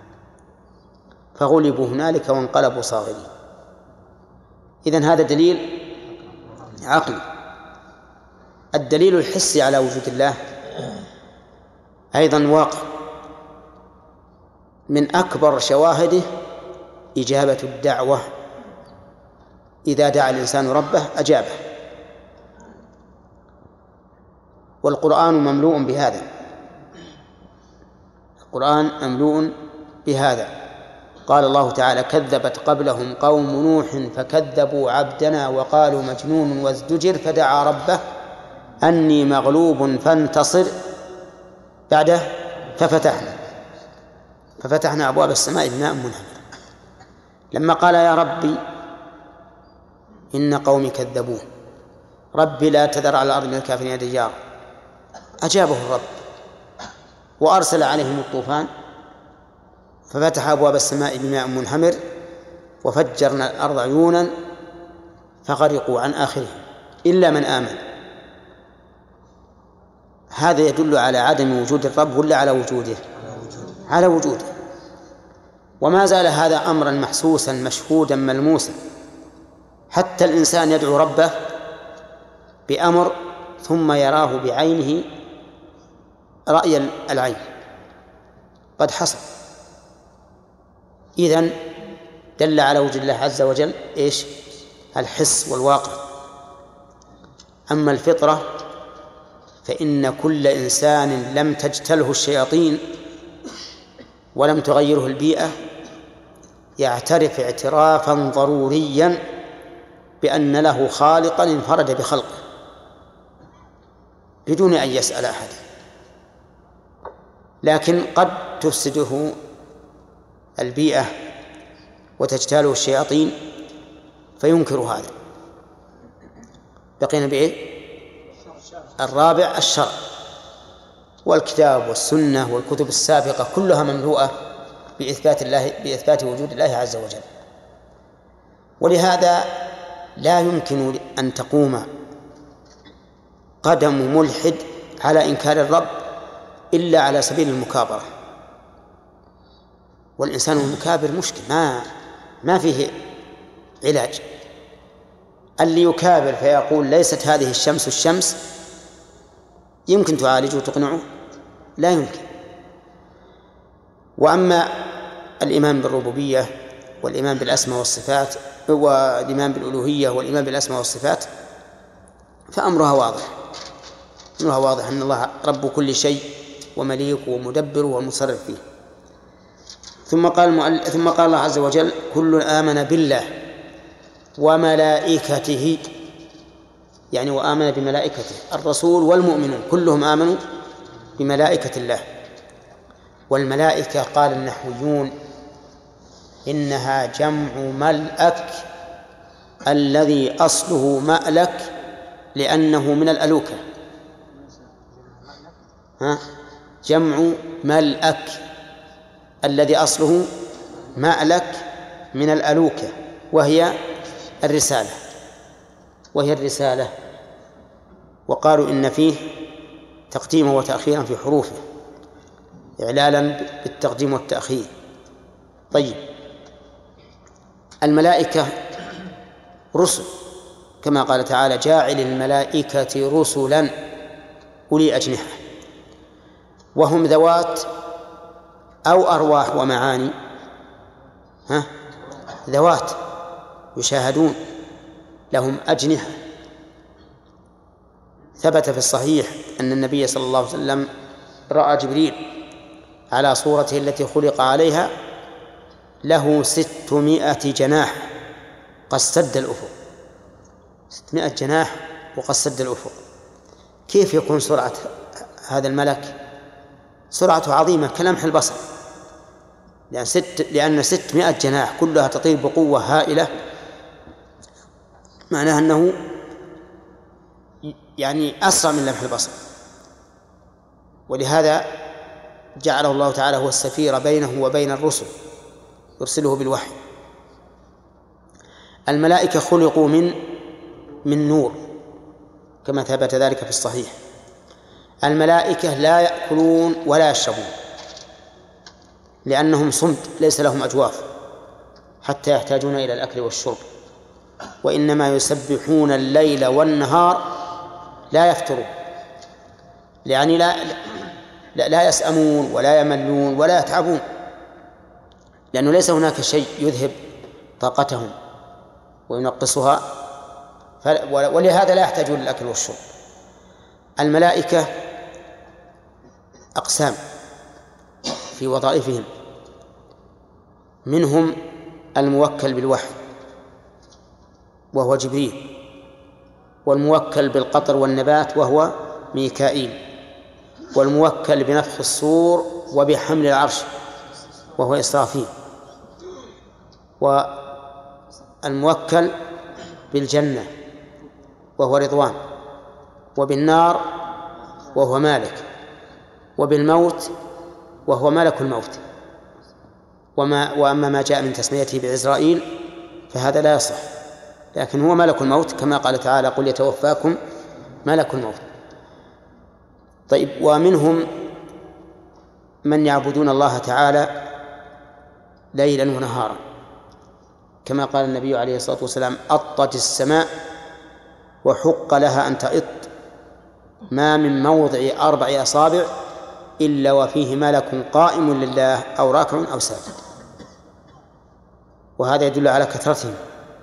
فغلبوا هنالك وانقلبوا صاغرين. إذن هذا دليل عقلي. الدليل الحسي على وجود الله أيضا واقع. من أكبر شواهده إجابة الدعوة، إذا دعا الإنسان ربه أجابه، والقرآن مملوء بهذا. القرآن مملوء بهذا. قال الله تعالى: كذبت قبلهم قوم نوح فكذبوا عبدنا وقالوا مجنون وازدجر فدعا ربه أني مغلوب فانتصر. بعده ففتحنا أبواب السماء بماء منهمر. لما قال يا ربي إن قومي كذبون، ربي لا تذر على الأرض من الكافرين ديارا، أجابه الرب وأرسل عليهم الطوفان ففتح أبواب السماء بماء منهمر وفجرنا الأرض عيونا فغرقوا عن آخرهم إلا من آمن. هذا يدل على عدم وجود الرب ولا على وجوده؟ على وجوده. وما زال هذا أمرا محسوسا مشهودا ملموسا، حتى الإنسان يدعو ربه بأمر ثم يراه بعينه رأي العين، قد حصل. إذن دل على وجود الله عز وجل إيش؟ الحس والواقع. أما الفطرة فإن كل إنسان لم تجتله الشياطين ولم تغيره البيئة يعترف اعترافا ضروريا بأن له خالقا انفرد بخلقه بدون أن يسأل أحد. لكن قد تفسده البيئة وتجتاله الشياطين فينكر هذا. بقينا بإيه؟ الرابع الشرع، والكتاب والسنة والكتب السابقة كلها مملوءة بإثبات وجود الله عز وجل. ولهذا لا يمكن أن تقوم قدم ملحد على إنكار الرب إلا على سبيل المكابرة. والإنسان المكابر مشكل، ما فيه علاج. اللي يكابر فيقول ليست هذه الشمس يمكن تعالجه وتقنعه؟ لا يمكن. وأما الإيمان بالربوبية والإيمان بالأسماء والصفات والإيمان بالألوهية والإيمان بالأسماء والصفات فأمرها واضح أن الله رب كل شيء ومليكه ومدبره ومصرف فيه. ثم قال الله عز وجل: كل آمن بالله وملائكته، يعني وآمن بملائكته. الرسول والمؤمنون كلهم آمنوا بملائكة الله. والملائكة قال النحويون إنها جمع ملأك الذي أصله مألك لأنه من الألوكة. جمع ملأك الذي أصله مألك من الألوكة وهي الرسالة. وقالوا إن فيه تقديما وتأخيرا في حروفه إعلالا بالتقديم والتأخير. طيب، الملائكة رسل كما قال تعالى: جاعل الملائكة رسلا أولي أجنحة، وهم ذوات أو أرواح ومعاني. ذوات يشاهدون، لهم أجنحة. ثبت في الصحيح أن النبي صلى الله عليه وسلم رأى جبريل على صورته التي خلق عليها له 600 جناح قد سد الأفق. 600 جناح وقد سد الأفق. كيف يكون سرعة هذا الملك؟ سرعته عظيمة كلمح البصر. لأن 600 جناح كلها تطير بقوة هائلة، معناها أنه يعني أسرع من لمح البصر. ولهذا جعله الله تعالى هو السفير بينه وبين الرسل، يرسله بالوحي. الملائكة خلقوا من نور كما ثبت ذلك في الصحيح. الملائكة لا يأكلون ولا يشربون لأنهم صمت، ليس لهم أجواف حتى يحتاجون إلى الأكل والشرب، وإنما يسبحون الليل والنهار لا يفترون، يعني لا يسأمون ولا يملون ولا يتعبون، لأنه ليس هناك شيء يذهب طاقتهم وينقصها، ولهذا لا يحتاجون للأكل والشرب. الملائكة أقسام في وظائفهم، منهم الموكل بالوحي وهو جبريل، والموكل بالقطر والنبات وهو ميكائيل، والموكل بنفخ الصور وبحمل العرش وهو إسرافيل، والموكل بالجنة وهو رضوان، وبالنار وهو مالك، وبالموت وهو ملك الموت. وأما ما جاء من تسميته بعزرائيل فهذا لا يصح، لكن هو ملك الموت كما قال تعالى: قل يتوفاكم ملك الموت. طيب، ومنهم من يعبدون الله تعالى ليلا ونهارا، كما قال النبي عليه الصلاة والسلام: أطت السماء وحق لها أن تئط، ما من موضع 4 أصابع إلا وفيه ملك قائم لله أو راكع أو ساجد. وهذا يدل على كثرتهم.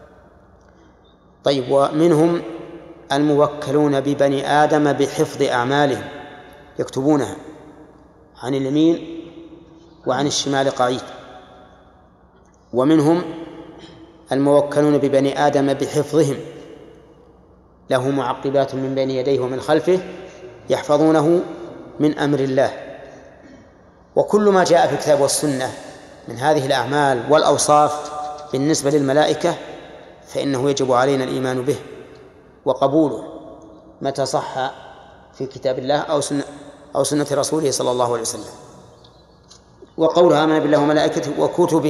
طيب، ومنهم الموكلون ببني آدم بحفظ أعمالهم، يكتبونها عن اليمين وعن الشمال قعيد. ومنهم الموكلون ببني آدم بحفظهم، له معقبات من بين يديه ومن خلفه يحفظونه من أمر الله. وكل ما جاء في الكتاب والسنة من هذه الأعمال والأوصاف بالنسبة للملائكة فإنه يجب علينا الإيمان به وقبوله متى صح في كتاب الله أو سنة رسوله صلى الله عليه وسلم. وقولها آمن بالله وملائكته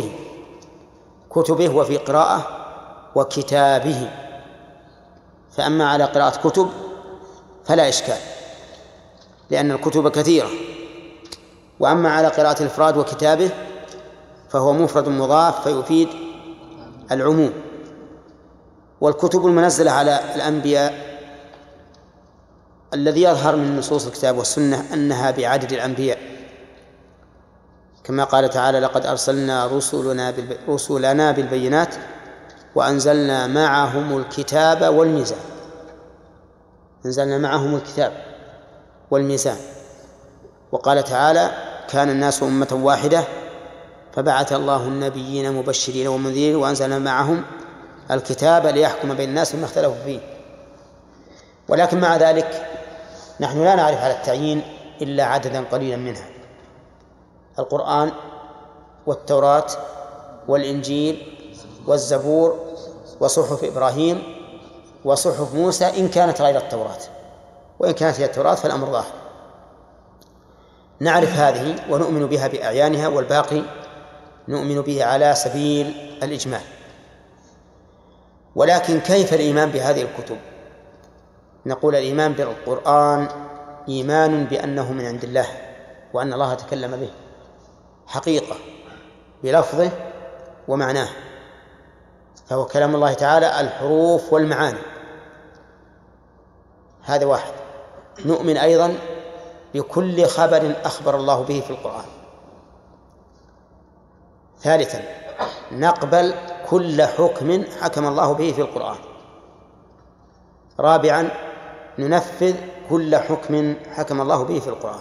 كتبه وفي قراءة وكتابه، فأما على قراءة كتب فلا إشكال لأن الكتب كثيرة، وأما على قراءة الإفراد وكتابه فهو مفرد مضاف فيفيد العموم. والكتب المنزلة على الأنبياء الذي يظهر من نصوص الكتاب والسنة أنها بعدد الأنبياء، كما قال تعالى: لقد أرسلنا رسلنا بالبينات وأنزلنا معهم الكتاب والميزان. أنزلنا معهم الكتاب والميزان. وقال تعالى: كان الناس أمة واحدة فبعث الله النبيين مبشرين ومنذرين وأنزلنا معهم الكتاب ليحكم بين الناس فيما اختلفوا فيه. ولكن مع ذلك نحن لا نعرف على التعيين إلا عددا قليلا منها: القرآن والتوراة والإنجيل والزبور وصحف إبراهيم وصحف موسى إن كانت غير التوراة، وإن كانت هي التوراة فالأمر ظاهر. نعرف هذه ونؤمن بها بأعيانها، والباقي نؤمن به على سبيل الإجمال. ولكن كيف الإيمان بهذه الكتب؟ نقول: الإيمان بالقرآن إيمان بأنه من عند الله، وأن الله تكلم به حقيقة بلفظه ومعناه، فهو كلام الله تعالى الحروف والمعاني. هذا واحد. نؤمن أيضا بكل خبر أخبر الله به في القرآن. ثالثا، نقبل كل حكم حكم الله به في القرآن. رابعا، ننفذ كل حكم حكم الله به في القرآن.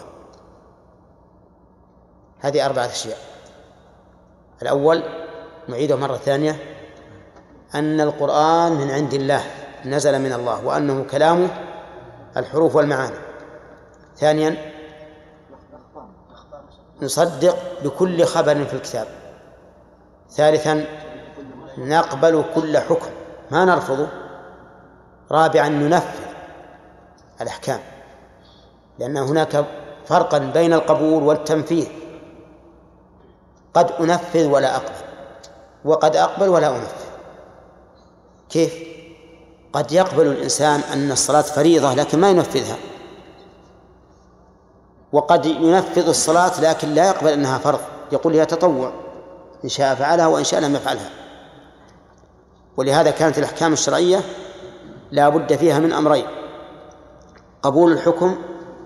هذه 4 أشياء. الأول نعيده مرة ثانية: أن القرآن من عند الله، نزل من الله، وأنه كلامه الحروف والمعاني. ثانيا، نصدق بكل خبر في الكتاب ثالثا نقبل كل حكم ما نرفضه. رابعا ننفذ الأحكام، لأن هناك فرقا بين القبول والتنفيذ. قد أنفذ ولا أقبل، وقد أقبل ولا أنفذ. كيف؟ قد يقبل الإنسان أن الصلاة فريضة لكن ما ينفذها، وقد ينفذ الصلاة لكن لا يقبل أنها فرض، يقول هي تطوع، إن شاء فعلها وإن شاء لم يفعلها. ولهذا كانت الأحكام الشرعية لا بد فيها من أمرين: قبول الحكم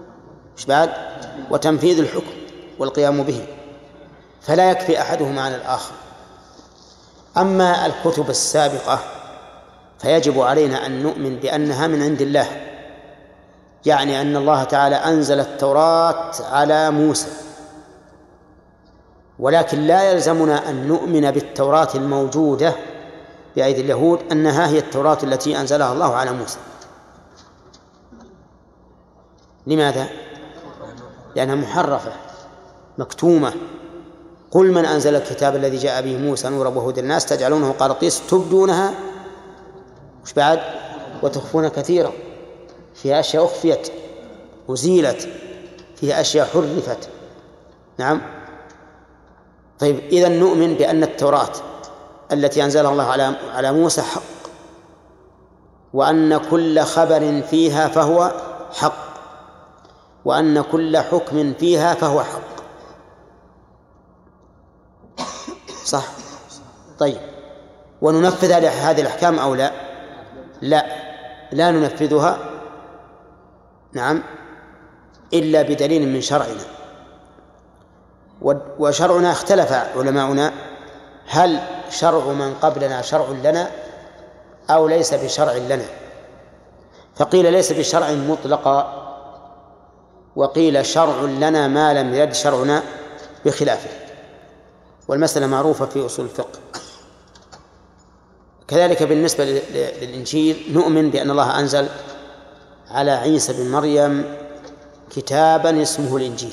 وتنفيذ الحكم والقيام به، فلا يكفي أحدهما عن الآخر. أما الكتب السابقة فيجب علينا أن نؤمن بأنها من عند الله، يعني أن الله تعالى أنزل التوراة على موسى، ولكن لا يلزمنا أن نؤمن بالتوراة الموجودة بأيدي اليهود أنها هي التوراة التي أنزلها الله على موسى. لماذا؟ لأنها محرفة مكتومة. قل من أنزل الكتاب الذي جاء به موسى نورا وهدى للناس تجعلونه قراطيس تبدونها وتخفون كثيرا، فيها أشياء أخفيت وزيلت، فيها أشياء حرفت. نعم. طيب، إذن نؤمن بأن التوراة التي أنزلها الله على موسى حق، وأن كل خبر فيها فهو حق، وأن كل حكم فيها فهو حق. صح؟ طيب، وننفذ هذه الأحكام أو لا؟ لا ننفذها، نعم، إلا بدليل من شرعنا. وشرعنا اختلف علماؤنا هل شرع من قبلنا شرع لنا أو ليس بشرع لنا، فقيل ليس بشرع مطلقا، وقيل شرع لنا ما لم يرد شرعنا بخلافه، والمسألة معروفة في أصول الفقه. كذلك بالنسبة للإنجيل نؤمن بأن الله أنزل على عيسى بن مريم كتابا اسمه الإنجيل،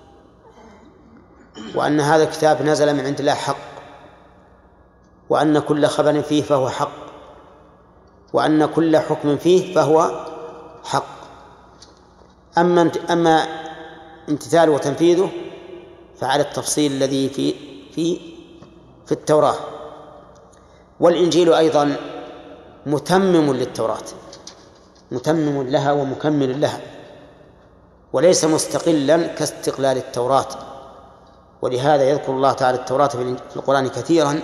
وأن هذا الكتاب نزل من عند الله حق، وأن كل خبر فيه فهو حق، وأن كل حكم فيه فهو حق. أما امتثاله وتنفيذه فعلى التفصيل الذي في التوراة. والإنجيل أيضا متمم للتوراة، متمم لها ومكمل لها، وليس مستقلا كاستقلال التوراة. ولهذا يذكر الله تعالى التوراة في القرآن كثيرا،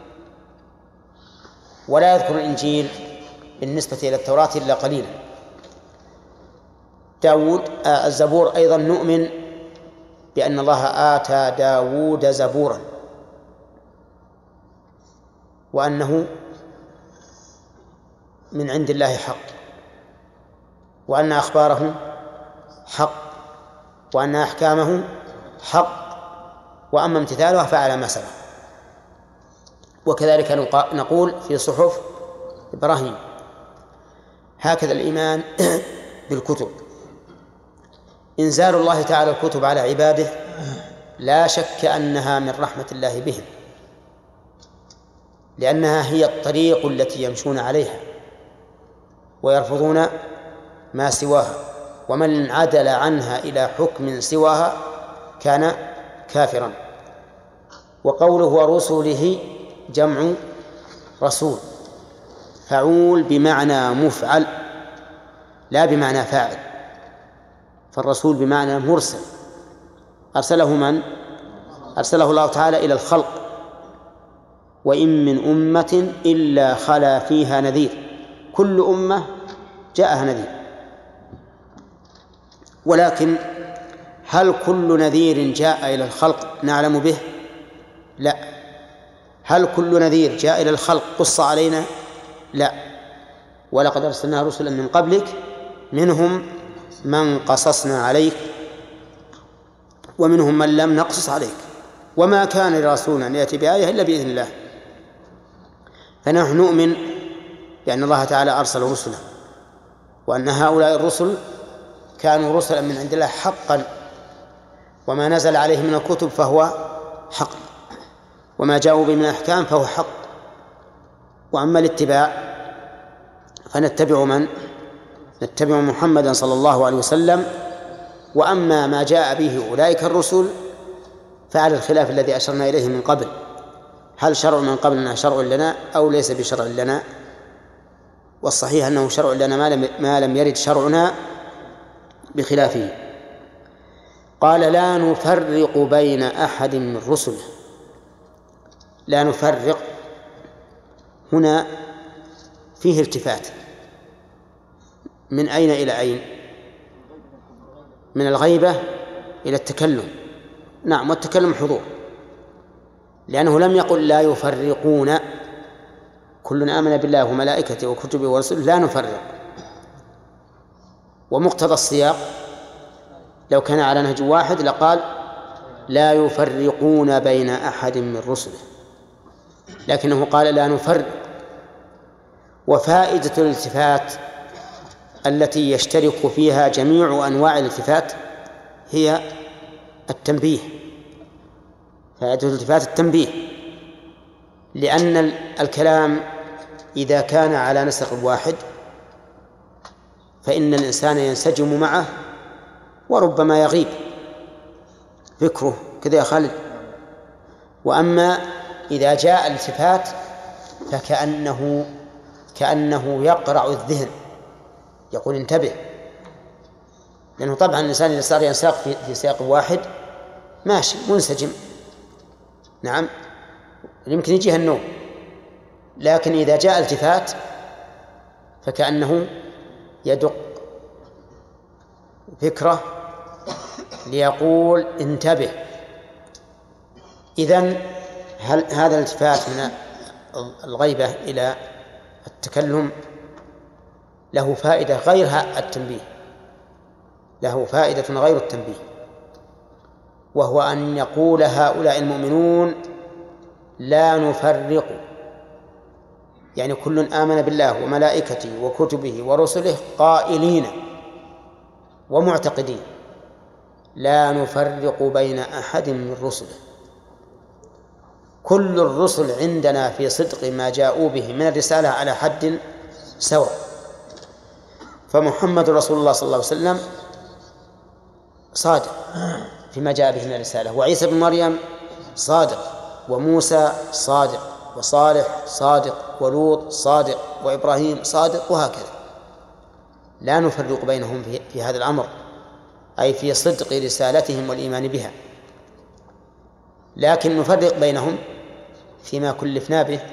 ولا يذكر الإنجيل بالنسبة إلى التوراة إلا قليلا. الزبور أيضا نؤمن بأن الله آتى داود زبورا، وأنه من عند الله حق، وأن أخباره حق، وأن أحكامه حق، وأما امتثالها فعلى ما سبق. وكذلك نقول في صحف إبراهيم. هكذا الإيمان بالكتب. إنزال الله تعالى الكتب على عباده لا شك أنها من رحمة الله بهم، لأنها هي الطريق التي يمشون عليها ويرفضون ما سواها، ومن عدل عنها إلى حكم سواها كان كافرا. وقوله ورسله جمع رسول، فعول بمعنى مفعل لا بمعنى فاعل، فالرسول بمعنى مرسل. أرسله من؟ أرسله الله تعالى إلى الخلق. وإن من أمة إلا خلا فيها نذير، كل أمة جاءها نذير. ولكن هل كل نذير جاء إلى الخلق نعلم به؟ لا. هل كل نذير جاء إلى الخلق قص علينا؟ لا. ولقد أرسلنا رسلا من قبلك منهم من قصصنا عليك ومنهم من لم نقصص عليك وما كان لرسول أن يأتي بآية إلا بإذن الله. فنحن نؤمن بأن الله تعالى أرسل رسلا، وأن هؤلاء الرسل كانوا رسلا من عند الله حقا، وما نزل عليه من الكتب فهو حق. وما جاءوا به من الأحكام فهو حق. وأما الاتباع فنتبع من؟ نتبع محمدا صلى الله عليه وسلم. وأما ما جاء به أولئك الرسل فعلى الخلاف الذي أشرنا إليه من قبل، هل شرع من قبلنا شرع لنا أو ليس بشرع لنا؟ والصحيح أنه شرع لنا ما لم يرد شرعنا بخلافه. قال لا نفرق بين أحد من رسله. لا نفرق هنا فيه التفات، من أين إلى أين؟ من الغيبة إلى التكلم. نعم، والتكلم حضور، لأنه لم يقل لا يفرقون، كل آمن بالله وملائكته وكتبه ورسله لا نفرق. ومقتضى السياق لو كان على نهج واحد لقال لا يفرقون بين أحد من رسله، لكنه قال لا نفرق. وفائدة الالتفات التي يشترك فيها جميع أنواع الالتفات هي التنبيه. فائدة الالتفات التنبيه، لأن الكلام إذا كان على نسق واحد فإن الإنسان ينسجم معه وربما يغيب فكره، كذا يا خالد. وأما إذا جاء الالتفات كأنه يقرع الذهن، يقول انتبه، لأنه طبعا الإنسان إذا صار ينساق في سياق واحد ماشي منسجم، نعم يمكن يجيها النوم. لكن إذا جاء التفات فكأنه يدق فكرة ليقول انتبه. إذن هل هذا الالتفات من الغيبة إلى التكلم له فائدة غير التنبيه، له فائدة غير التنبيه، وهو أن يقول هؤلاء المؤمنون لا نفرق، يعني كل آمن بالله وملائكته وكتبه ورسله قائلين ومعتقدين لا نفرق بين أحد من رسله. كل الرسل عندنا في صدق ما جاءوا به من الرسالة على حد سواء، فمحمد رسول الله صلى الله عليه وسلم صادق فيما جاء به من الرسالة، وعيسى بن مريم صادق، وموسى صادق، وصالح صادق، ولوط صادق، وإبراهيم صادق، وهكذا. لا نفرق بينهم في هذا الأمر، أي في صدق رسالتهم والإيمان بها، لكن نفرق بينهم فيما كلفنا به،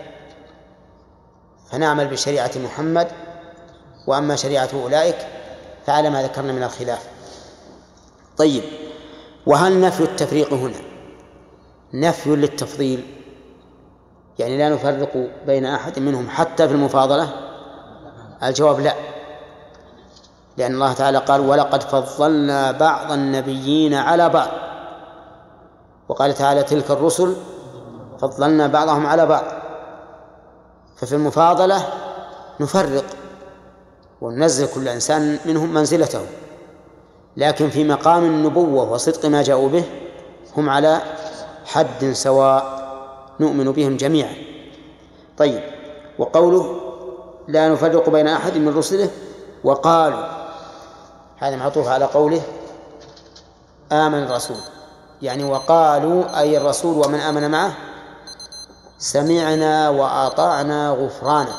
فنعمل بشريعة محمد، وأما شريعة أولئك فعلى ما ذكرنا من الخلاف. طيب، وهل نفي التفريق هنا نفي للتفضيل؟ يعني لا نفرق بين أحد منهم حتى في المفاضلة؟ الجواب لا، لأن الله تعالى قال ولقد فضلنا بعض النبيين على بعض، وقال تعالى تلك الرسل فضلنا بعضهم على بعض. ففي المفاضلة نفرق وننزل كل إنسان منهم منزلته، لكن في مقام النبوة وصدق ما جاءوا به هم على حد سواء نؤمن بهم جميعا. طيب، وقوله لا نفرق بين أحد من رسله وقالوا، هذا معطوف على قوله آمن الرسول، يعني وقالوا أي الرسول ومن آمن معه سمعنا وأطعنا غفرانك.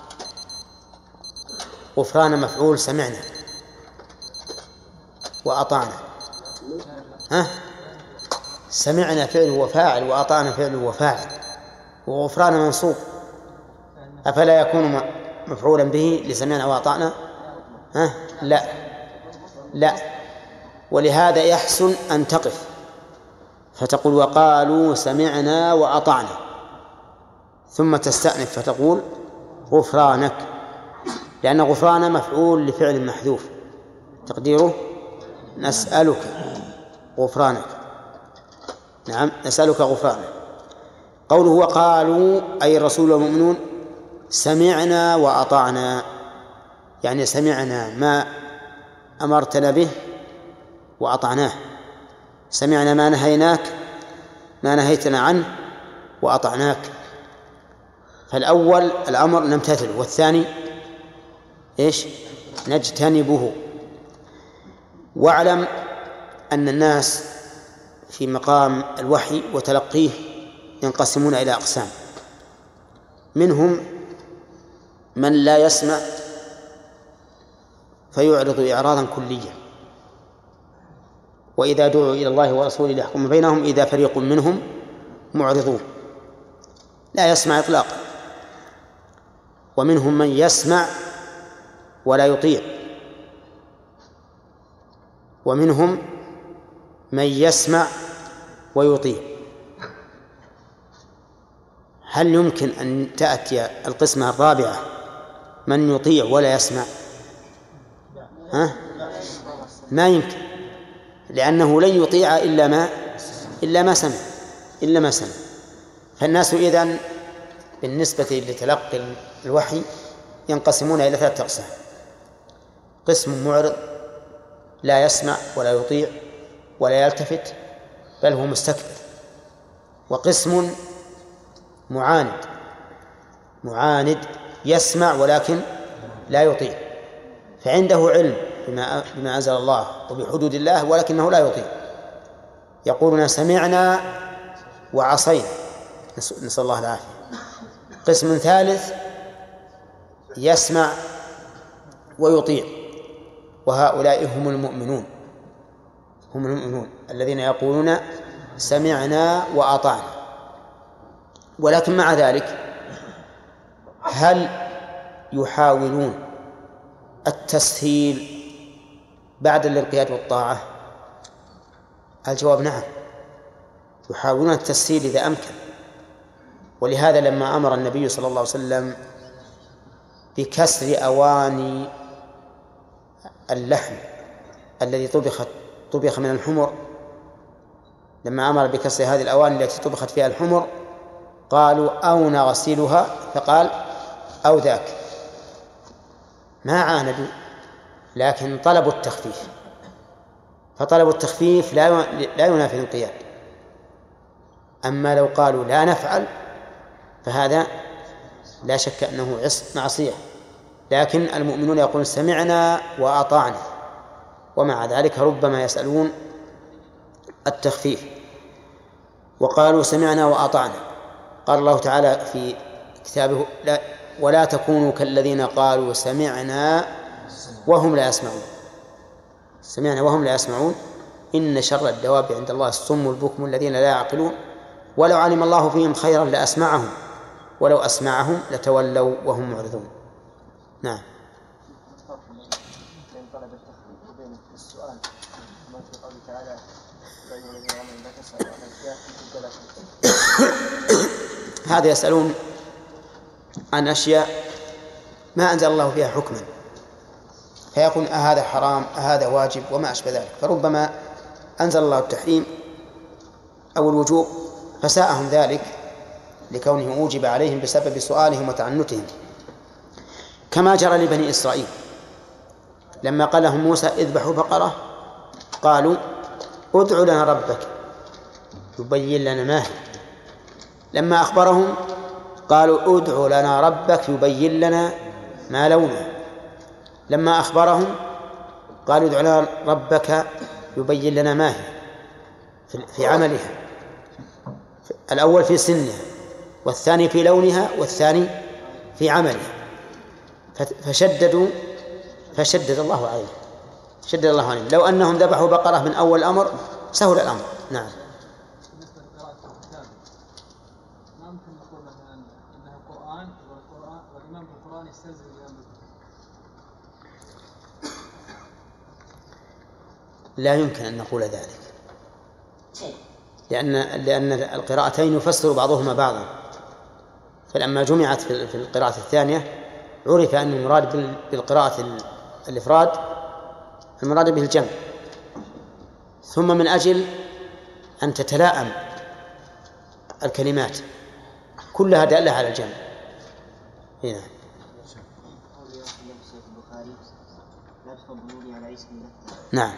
غفران مفعول سمعنا، وأطعنا سمعنا فعل وفاعل، وأطعنا فعل وفاعل، وغفران منصوب، أفلا يكون مفعولا به لسمعنا وأطعنا؟ لا، ولهذا يحسن أن تقف فتقول وقالوا سمعنا وأطعنا، ثم تستأنف فتقول غفرانك، لأن غفران مفعول لفعل محذوف تقديره نسألك غفرانك. نعم، نسألك غفرانك. قوله وقالوا أي الرسول والمؤمنون سمعنا وأطعنا، يعني سمعنا ما أمرتنا به وأطعناه، سمعنا ما نهيتنا عنه وأطعناك. فالأول الأمر نمتثله، والثاني إيش؟ نجتنبه. واعلم أن الناس في مقام الوحي وتلقيه ينقسمون إلى أقسام. منهم من لا يسمع فيعرض إعراضا كليا، وإذا دعوا إلى الله ورسوله ليحكم بينهم إذا فريق منهم معرضون، لا يسمع إطلاقا. ومنهم من يسمع ولا يطيع، ومنهم من يسمع ويطيع. هل يمكن أن تأتي القسمة الرابعة من يطيع ولا يسمع؟ ما يمكن، لأنه لن يطيع إلا ما سمع. فالناس إذن بالنسبة لتلقي الوحي ينقسمون إلى 3 أقسام: قسم معرض لا يسمع ولا يطيع ولا يلتفت بل هو مستكبر، وقسم معاند يسمع ولكن لا يطيع، فعنده علم بما أنزل الله وبحدود الله ولكنه لا يطيع، يقولون سمعنا وعصينا، نسأل الله العافية. قسم ثالث يسمع ويطيع، وهؤلاء هم المؤمنون الذين يقولون سمعنا وأطعنا. ولكن مع ذلك هل يحاولون التسهيل بعد الانقياد والطاعة؟ الجواب نعم، يحاولون التسهيل إذا أمكن. ولهذا لما أمر النبي صلى الله عليه وسلم بكسر أواني اللحم الذي طبخ من الحمر، لما أمر بكسر هذه الأواني التي طبخت فيها الحمر قالوا أو نغسلها، فقال أو ذاك. ما عاندوا لكن طلبوا التخفيف، فطلب التخفيف لا ينافي الانقياد. أما لو قالوا لا نفعل فهذا لا شك أنه معصية، لكن المؤمنون يقولون سمعنا وأطعنا، ومع ذلك ربما يسألون التخفيف. وقالوا سمعنا وأطعنا، قال الله تعالى في كتابه ولا تكونوا كالذين قالوا سمعنا وهم لا يسمعون. سمعنا وهم لا يسمعون، إن شر الدواب عند الله الصم البكم الذين لا يعقلون ولو علم الله فيهم خيرا لأسمعهم ولو أسمعهم لتولوا وهم معرضون. نعم. هذا يسألون عن أشياء ما أنزل الله فيها حكما، فيقول أهذا حرام أهذا واجب وما أشبه ذلك، فربما أنزل الله التحريم أو الوجوب فساءهم ذلك لكونه أوجب عليهم بسبب سؤالهم وتعنتهم، كما جرى لبني إسرائيل لما قال لهم موسى اذبحوا بقرة قالوا ادع لنا ربك يبين لنا ما هي، لما أخبرهم قالوا ادع لنا ربك يبين لنا ما لونه، لما أخبرهم قالوا ادع لنا ربك يبين لنا ما هي في عملها، الأول في سنها والثاني في لونها والثاني في عملها، فشدد الله عليهم. لو أنهم ذبحوا بقرة من أول الأمر سهل الأمر. نعم. ما ممكن نقول مثلا أنها القرآن والإمام بالقرآن يستلزم الإمام بالقرآن؟ لا يمكن أن نقول ذلك، لأن القراءتين يفسر بعضهما بعضا، فلما جمعت في القراءة الثانية عرف أن المراد بالقراءة الإفراد المراد به الجمع، ثم من أجل أن تتلائم الكلمات كلها دالة على الجمع. هنا نعم.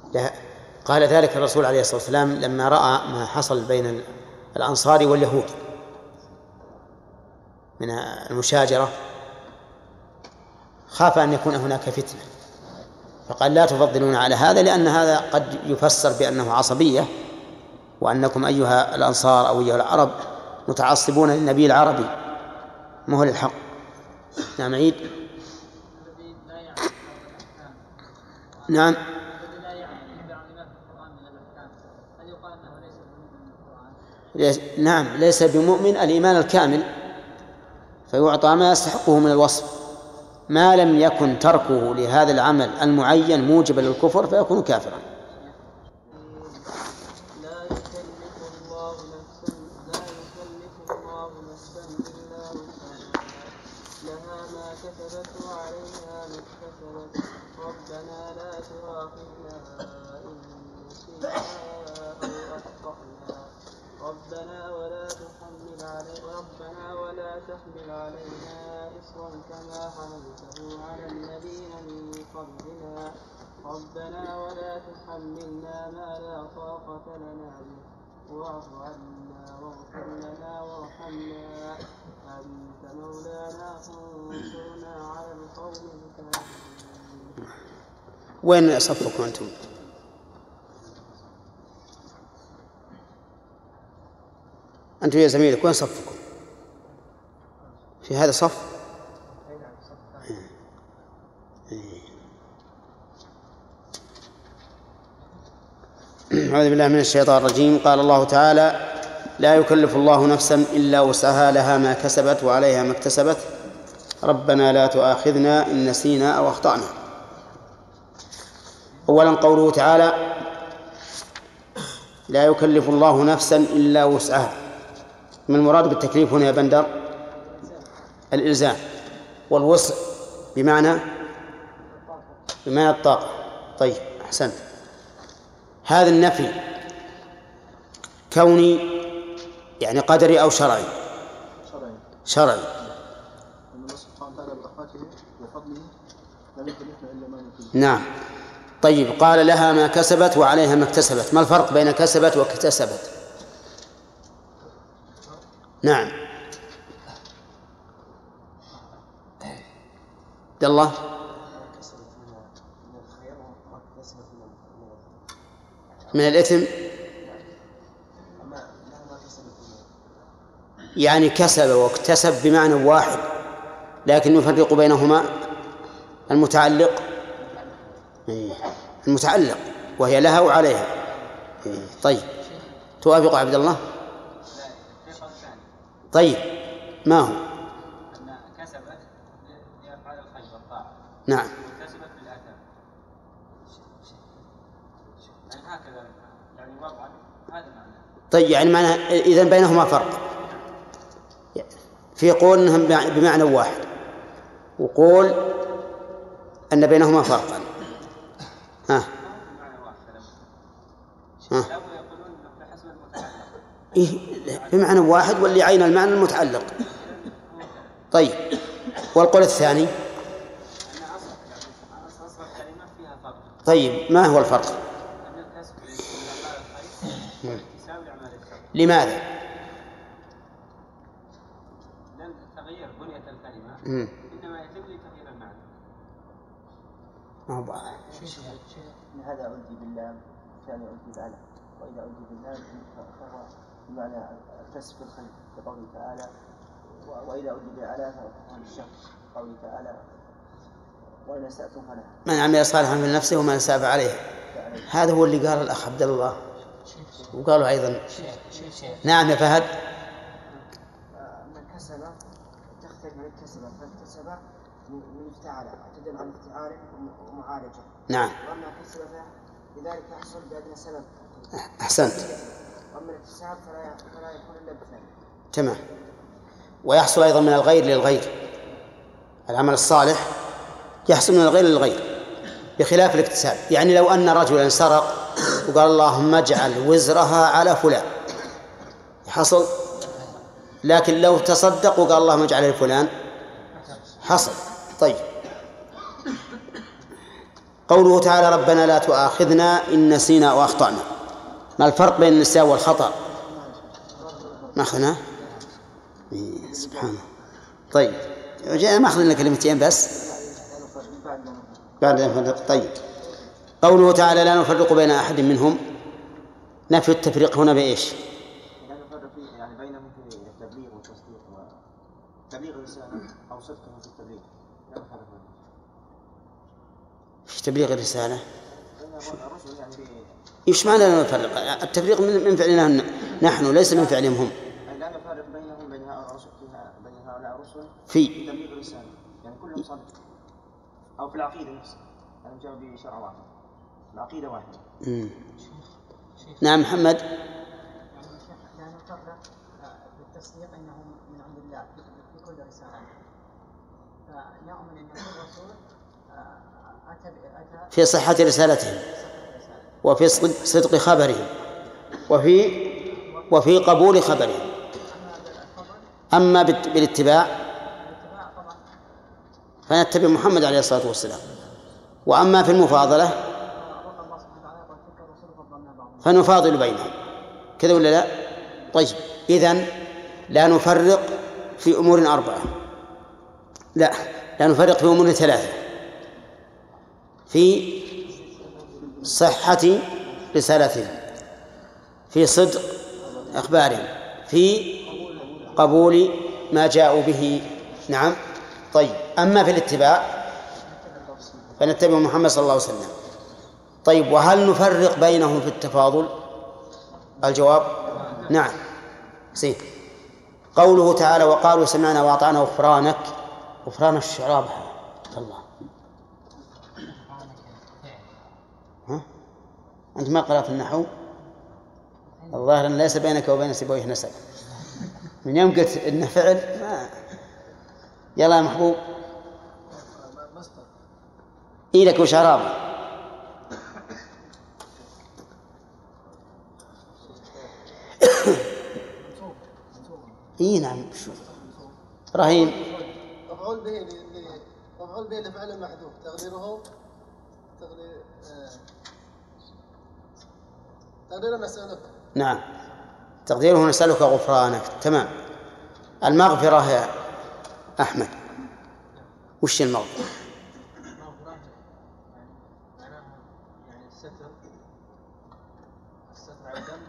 قال ذلك الرسول عليه الصلاة والسلام لما رأى ما حصل بين الأنصار واليهود من المشاجرة، خاف أن يكون هناك فتنة، فقال لا تفضلون على هذا، لأن هذا قد يفسر بأنه عصبية، وأنكم أيها الأنصار أو أيها العرب متعصبون للنبي العربي ما هو للحق. نعم عيد. نعم نعم ليس بمؤمن الإيمان الكامل، فيعطى ما يستحقه من الوصف، ما لم يكن تركه لهذا العمل المعين موجبا للكفر فيكون كافرا. لا يكلف الله نفسا إلا وسعها لها ما كسبت وعليها ما اكتسبت ربنا لا تؤاخذنا إن نسينا أو أخطأنا ربنا ولا تحمل علينا إصرا كما حملته على الذين من قبلنا ربنا ولا تحملنا ما لا طاقة لنا به واعف عنا واغفر لنا وارحمنا أنت مولانا فانصرنا على القوم الكافرين. وين صفكم أنتم؟ أنتم يا زميلك وين صفكم؟ في هذا صف؟ أعوذ بالله من الشيطان الرجيم. قال الله تعالى لا يكلف الله نفسا إلا وسعها لها ما كسبت وعليها ما اكتسبت ربنا لا تؤاخذنا إن نسينا أو أخطأنا. أولا قوله تعالى لا يكلف الله نفسا إلا وسعها، من المراد بالتكليف هنا يا بندر؟ الإلزام، والوسع بمعنى الطاقة. طيب أحسنت. هذا النفي كوني يعني قدري أو شرعي؟ شرعي. نعم. طيب قال لها ما كسبت وعليها ما اكتسبت، ما الفرق بين كسبت واكتسبت؟ نعم عبد الله. من الإثم يعني كسب واكتسب بمعنى واحد، لكن يفرق بينهما المتعلق وهي لها وعليها. طيب توافق عبد الله؟ طيب ما هو؟ كسبت لأفعال الخير والطاعة. نعم. وكسبت بالآثام. يعني هكذا يعني وضعا هذا معنى. طيب يعني معنى إذن بينهما فرق، في قول أنهم بمعنى واحد وقول أن بينهما فرقا. ها إيه بمعنى واحد واللي عين المعنى المتعلق. طيب والقول الثاني؟ طيب ما هو الفرق؟ لماذا؟ لأن تغيير بنية الكلمة إنما يتم لتغيير المعنى. ما هو واضح. هذا ألقي بالله الثاني ألقي بالله، وإذا ألقي بالله فهو بمعنى الكسب الخير كقوله تعالى، وإذا ألقي بالعلا فهو الشر قوله تعالى وإن أسأتم فلا من عمل صالحا من نفسه وما أساء عليه. هذا هو اللي قال الأخ عبد الله، وقالوا أيضا. نعم يا فهد. من كسب تختلف من الكسب، فالكسب من افتعال تدل على افتعال ومعالجة. نعم. وأما كسب لذلك يحصل بأدنى سبب. أحسنت. وأما الاكتساب فلا يكون إلا بفعل. تمام. ويحصل أيضا من الغير للغير، العمل الصالح يحصل من الغير للغير بخلاف الاكتساب. يعني لو أن رجلا سرق وقال اللهم اجعل وزرها على فلان حصل، لكن لو تصدق وقال اللهم اجعل لفلان حصل. طيب قوله تعالى ربنا لا تؤاخذنا إن نسينا أو أخطأنا، ما الفرق بين النسيان والخطأ؟ ما أخذنا؟ سبحانه. طيب ما أخذنا كلمتين بس بعد نفرق. طيب قوله تعالى لا نفرق بين أحد منهم، نفي التفريق هنا بإيش؟ لا نفرق يعني بينهم في التبليغ والتصديق وتبليغ الرسالة أو صدقهم في التبليغ، لا نفرق بينهم في تبليغ الرسالة. الرسل يعني إيش معنى لا نفرق؟ التفريق من فعلنا نحن ليس من فعلهم هم. لا نفرق بينهم بين هؤلاء الرسل في تبليغ الرسالة، يعني كلهم صادق، أو في العقيدة نفسها، يعني جاءوا بشرع واحد، العقيدة واحدة. نعم محمد. لا نفرق بالتصديق انهم من عند الله في كل رسالة، فنؤمن ان كل رسول اتى في صحة رسالتهم وفي صدق خبرهم وفي قبول خبرهم. أما بالاتباع فنتبع محمد عليه الصلاة والسلام، وأما في المفاضلة فنفاضل بينهم، كذا ولا لا؟ طيب إذن لا نفرق في أمور 4، لا نفرق في أمور 3: في صحة رسالتهم، في صدق أخبارهم، في قبول ما جاءوا به. نعم. طيب أما في الاتباع فنتبع محمد صلى الله عليه وسلم. طيب وهل نفرق بينهم في التفاضل؟ الجواب نعم. قوله تعالى وقالوا سمعنا وأطعنا غفرانك، غفران الشعراب الله. ها؟ أنت ما قرأت النحو؟ الظاهر أن ليس بينك وبين سيبويه نسب، من يوم قلت إنه فعل ما. يلا يا محبوب إيدك وشراب. إيه نعم. رهيم مفعول به لفعل محذوف تقديره نسألك. نعم تقديره نسألك غفرانك. تمام. المغفرة يا أحمد، وش المغفرة؟ يعني الستر على الذنب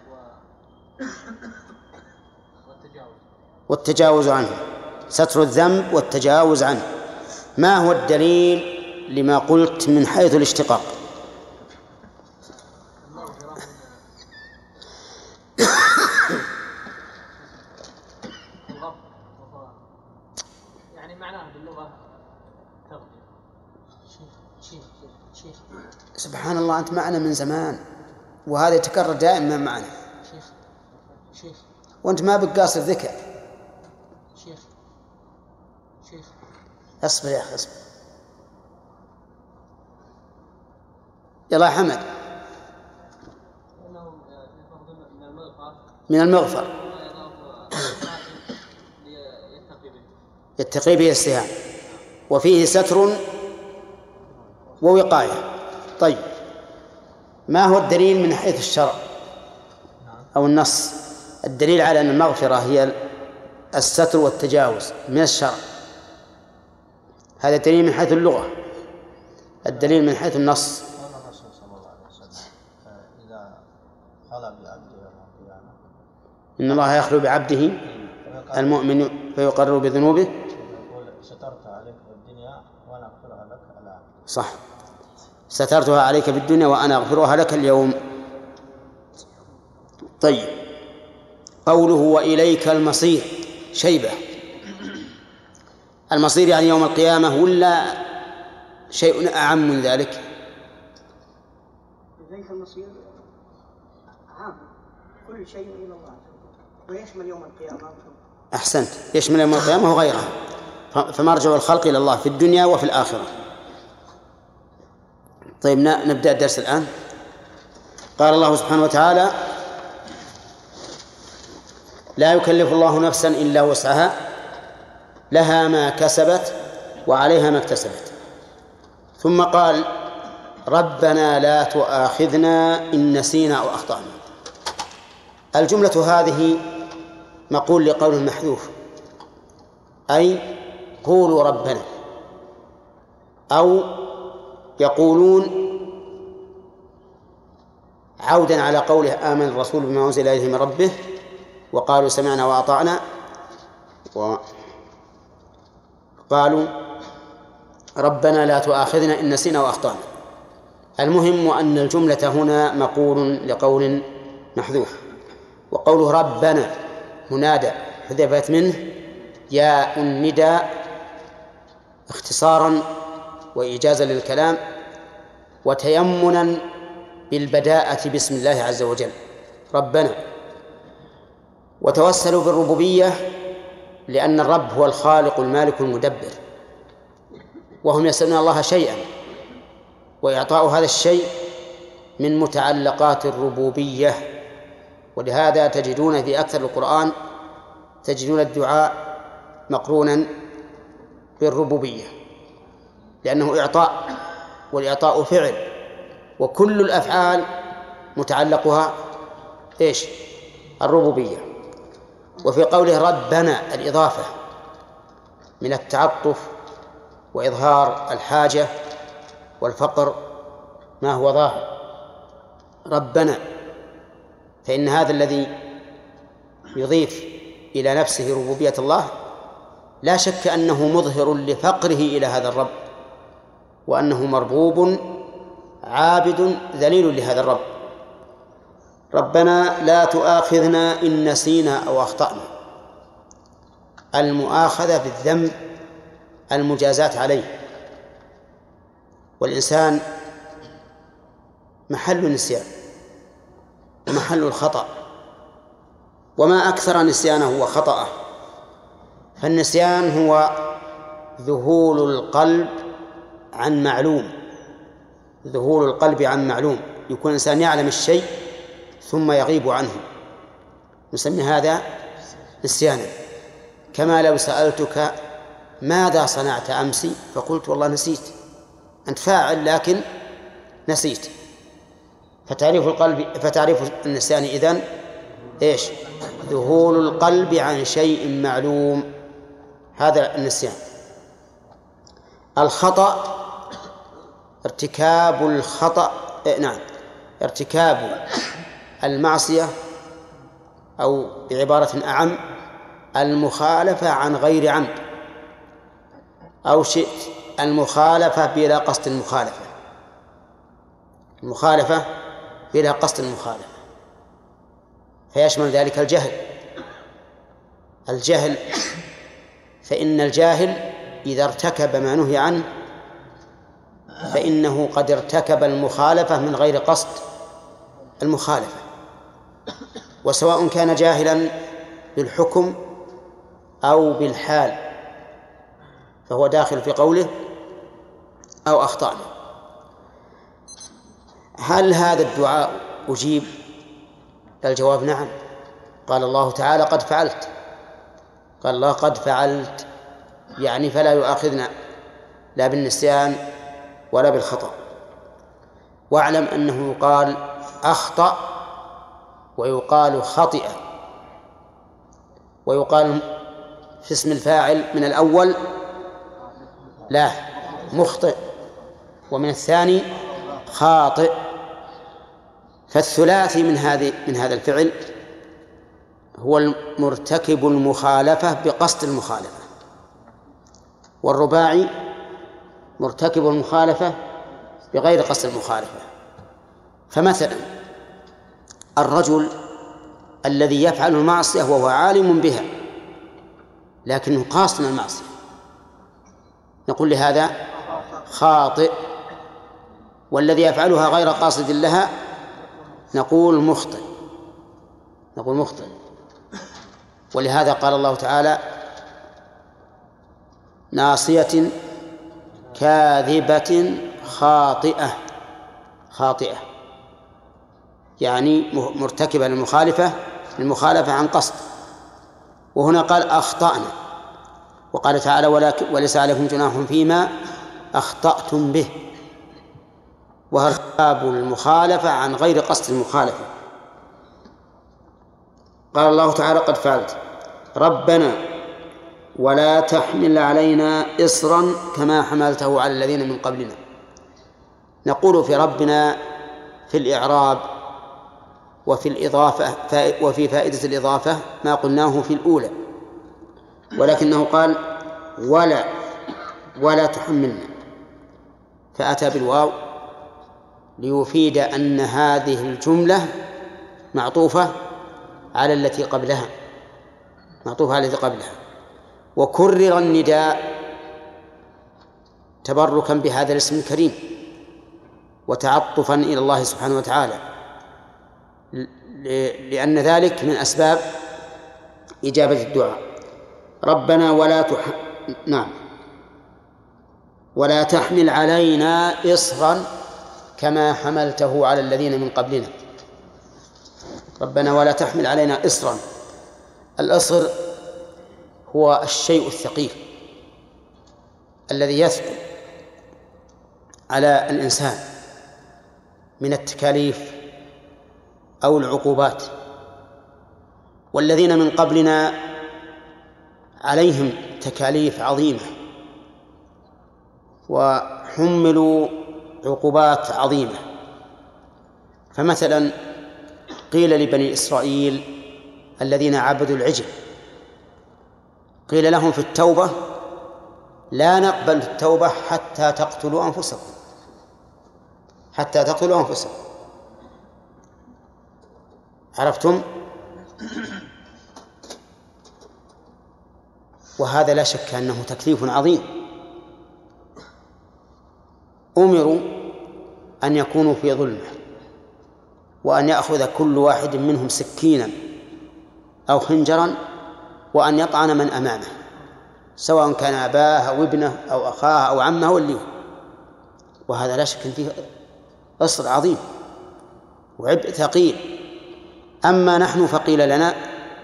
والتجاوز عنه، ستر الذنب والتجاوز عنه. ما هو الدليل لما قلت من حيث الاشتقاق؟ يعني معناه باللغة تغفير. شيخ سبحان الله، أنت معنا من زمان وهذا يتكرر دائما معنا. شيخ وأنت ما بقاصر ذكر. شيخ اصبر يا أخي اصبر. يلا يا حمد. من المغفر يتقي به السهام، وفيه ستر ووقاية. طيب ما هو الدليل من حيث الشرع أو النص؟ الدليل على أن المغفرة هي الستر والتجاوز من الشرع، هذا دليل من حيث اللغة. الدليل من حيث النص الرسول صلى الله عليه وسلم إذا خلى بعبده يوم القيامة إن الله يخلو بعبده المؤمن فيقرر بذنوبه يقول سترت عليك في الدنيا وأنا أغفرها لك الآن. صح، سترتها عليك في الدنيا وأنا أغفرها لك اليوم. طيب قوله وإليك المصير شيبة، المصير يعني يوم القيامة ولا شيء أعم من ذلك؟ إليك المصير عام، كل شيء إلى الله ويشمل يوم القيامة. أحسنت، يشمل يوم القيامة وغيرها، فمرجع الخلق إلى الله في الدنيا وفي الآخرة. طيب نبدأ الدرس الآن. قال الله سبحانه وتعالى لا يكلف الله نفسا إلا وسعها لها ما كسبت وعليها ما اكتسبت. ثم قال ربنا لا تؤاخذنا إن نسينا أو أخطأنا. الجملة هذه مقول لقول محذوف، أي قولوا ربنا، أو يقولون عودا على قوله آمن الرسول بما أنزل إليه من ربه وقالوا سمعنا وأطعنا، وقالوا ربنا لا تؤاخذنا إن نسينا وأخطأنا. المهم أن الجملة هنا مقول لقول محذوف. وقوله ربنا منادى حذفت منه ياء النداء اختصارا وإيجازا للكلام وتيمنا بالبداءة باسم الله عز وجل ربنا. وتوسلوا بالربوبية لأن الرب هو الخالق المالك المدبر، وهم يسألون الله شيئا، وإعطاء هذا الشيء من متعلقات الربوبية. ولهذا تجدون في أكثر القرآن تجدون الدعاء مقرونا بالربوبية، لأنه إعطاء، والإعطاء فعل، وكل الأفعال متعلقها إيش؟ الربوبية. وفي قوله ربنا الإضافة من التعطف وإظهار الحاجة والفقر ما هو ظاهر، ربنا، فإن هذا الذي يضيف إلى نفسه ربوبية الله لا شك أنه مظهر لفقره إلى هذا الرب، وأنه مربوب عابد ذليل لهذا الرب. ربنا لا تؤاخذنا إن نسينا أو أخطأنا. المؤاخذة بالذنب المجازات عليه، والإنسان محل النسيان ومحل الخطأ، وما أكثر نسيانه وخطأه. فالنسيان هو ذهول القلب عن معلوم، ذهول القلب عن معلوم، يكون الإنسان يعلم الشيء ثم يغيب عنه، نسمي هذا نسيانا. كما لو سألتك ماذا صنعت أمس فقلت والله نسيت، أنت فاعل لكن نسيت. فتعريف النسيان إذن إيش؟ ذهول القلب عن شيء معلوم، هذا النسيان. الخطأ ارتكاب الخطأ، ارتكاب المعصية، أو بعبارة أعم المخالفة عن غير عمد، أو شئت المخالفة بلا قصد المخالفة، المخالفة بلا قصد المخالفة، فيشمل ذلك الجهل. فإن الجاهل إذا ارتكب ما نهي عنه فإنه قد ارتكب المخالفة من غير قصد المخالفة، وسواء كان جاهلا بالحكم أو بالحال فهو داخل في قوله أو أخطأنا. هل هذا الدعاء أجيب؟ الجواب نعم. قال الله تعالى قد فعلت، قال الله قد فعلت، يعني فلا يؤاخذنا لا بالنسيان ولا بالخطأ. واعلم أنه يقال أخطأ ويقال خطئ، ويقال في اسم الفاعل من الأول لا مخطئ، ومن الثاني خاطئ. فالثلاثي من هذا الفعل هو المرتكب المخالفة بقصد المخالفة، والرباعي مرتكب المخالفة بغير قصد المخالفة. فمثلا الرجل الذي يفعل المعصية وهو عالم بها لكنه قاصد المعصية نقول لهذا خاطئ، والذي يفعلها غير قاصد لها نقول مخطئ. ولهذا قال الله تعالى ناصية كاذبة خاطئة، يعني مرتكبة للمخالفة عن قصد. وهنا قال أخطأنا، وقال تعالى وليس عليكم جناح فيما أخطأتم به. وارتكاب المخالفة عن غير قصد المخالفة. قال الله تعالى: قد فعلت ربنا ولا تحمل علينا إصرا كما حملته على الذين من قبلنا. نقول في ربنا في الإعراب وفي الإضافة وفي فائدة الإضافة ما قلناه في الأولى، ولكنه قال ولا تحملنا، فأتى بالواو ليفيد أن هذه الجملة معطوفة على التي قبلها، وكرر النداء تبركا بهذا الاسم الكريم وتعطفا إلى الله سبحانه وتعالى، لأن ذلك من أسباب إجابة الدعاء. ربنا ولا تحمل علينا إصرا كما حملته على الذين من قبلنا. ربنا ولا تحمل علينا إصرا. الإصر هو الشيء الثقيل الذي يثقل على الإنسان من التكاليف أو العقوبات، والذين من قبلنا عليهم تكاليف عظيمة وحملوا عقوبات عظيمة. فمثلا قيل لبني إسرائيل الذين عبدوا العجل، قيل لهم في التوبة: لا نقبل التوبة حتى تقتلوا أنفسكم. عرفتم؟ وهذا لا شك أنه تكليف عظيم. أمروا أن يكونوا في ظلمة، وأن يأخذ كل واحد منهم سكينا أو خنجرا وأن يطعن من أمامه، سواء كان أباه أو ابنه أو أخاه أو عمه أو اللي. وهذا لا شك فيه أصر عظيم وعبء ثقيل. أما نحن فقيل لنا: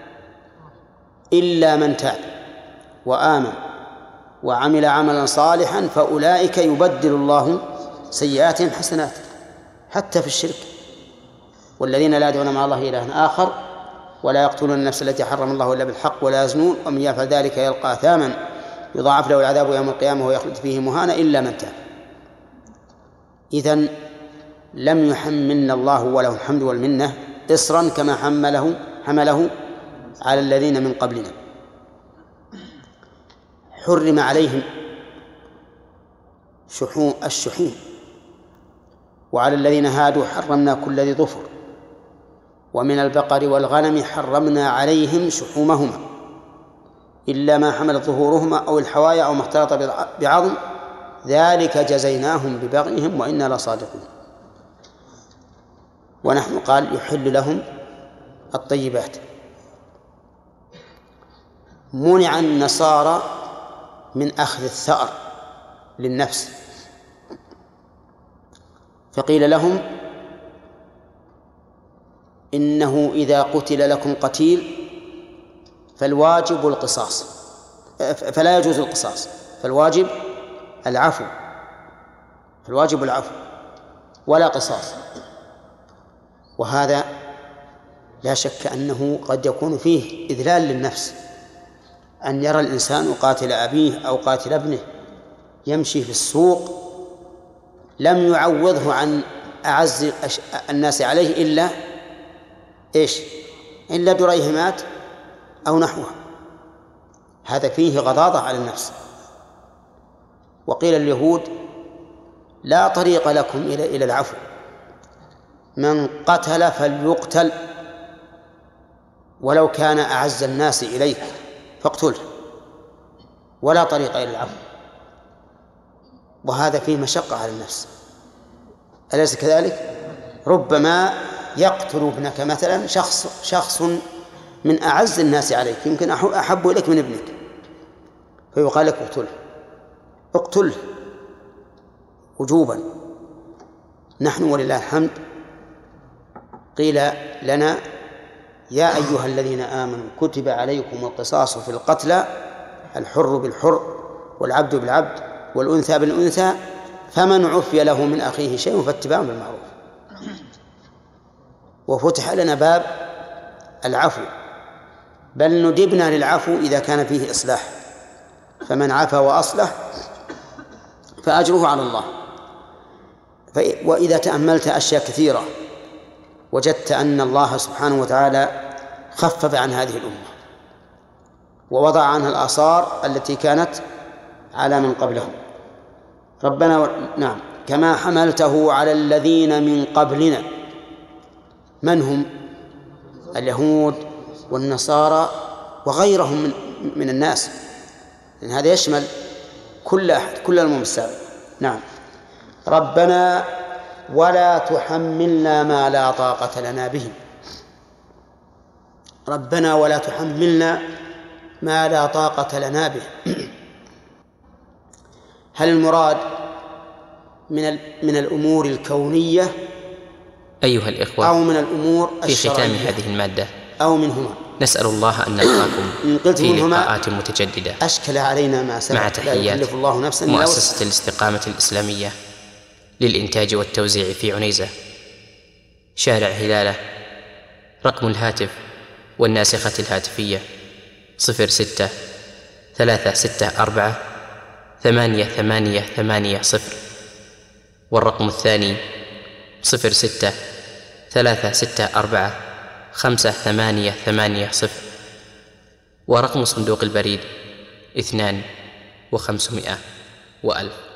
إلا من تاب وآمن وعمل عملا صالحا فأولئك يبدل الله سيئاتهم حسنات، حتى في الشرك. والذين لا يدعون مع الله إلها آخر ولا يقتلون النفس التي حرم الله إلا بالحق ولا يزنون ومن يفعل ذلك يلقى أثاما يضاعف له العذاب يوم القيامة ويخلد فيه مهانا إلا من تاب. إذن لم يحملنا الله وله الحمد والمنة إصرا كما حمله على الذين من قبلنا. حرم عليهم الشحوم، وعلى الذين هادوا حرمنا كل ذي ظفر، ومن البقر والغنم حرمنا عليهم شحومهما إلا ما حملت ظهورهما أو الحوايا أو ما اختلط بعظم ذلك جزيناهم ببغيهم وإنا لصادقون. ونحن قال يحل لهم الطيبات. منع النصارى من أخذ الثأر للنفس، فقيل لهم: إنه إذا قتل لكم قتيل فالواجب القصاص، فلا يجوز القصاص، فالواجب العفو ولا قصاص. وهذا لا شك أنه قد يكون فيه إذلال للنفس، أن يرى الإنسان قاتل أبيه أو قاتل ابنه يمشي في السوق لم يعوضه عن أعز الناس عليه إلا دريهمات أو نحوها. هذا فيه غضاضة على النفس. وقيل اليهود: لا طريق لكم إلى العفو، من قتل فليقتل ولو كان أعز الناس إليك فاقتله، ولا طريق إلى العفو. وهذا فيه مشقة على النفس، أليس كذلك؟ ربما يقتل ابنك مثلا شخص من أعز الناس عليك، يمكن أحب إليك من ابنك، فيقال لك اقتله وجوبا. نحن ولله الحمد قيل لنا: يا أيها الذين آمنوا كتب عليكم القصاص في القتلى، الحر بالحر والعبد بالعبد والأنثى بالأنثى فمن عفي له من أخيه شيء فاتباع بالمعروف. وفتح لنا باب العفو، بل ندبنا للعفو إذا كان فيه إصلاح، فمن عفا وأصلح فأجره على الله. وإذا تأملت أشياء كثيرة وجدت أن الله سبحانه وتعالى خفف عن هذه الأمة ووضع عنها الآثار التي كانت على من قبلهم. ربنا نعم كما حملته على الذين من قبلنا. من هم؟ اليهود والنصارى وغيرهم من الناس، لأن هذا يشمل كل أحد، كل الأمم السابقة. نعم. ربنا ولا تحملنا ما لا طاقة لنا به. ربنا ولا تحملنا ما لا طاقة لنا به. هل المراد من الأمور الكونية أيها الإخوة أو من الأمور في ختام الشرعية هذه المادة أو منهما؟ نسأل الله أن نلقاكم في لقاءات متجددة أشكل علينا ما سبق. مع تحيات الله نفسا مؤسسة الاستقامة الإسلامية للإنتاج والتوزيع في عنيزة، شارع هلالة. رقم الهاتف والناسخة الهاتفية 06-364-8880، والرقم الثاني 06-364-5880، ورقم صندوق البريد 2500 و1000.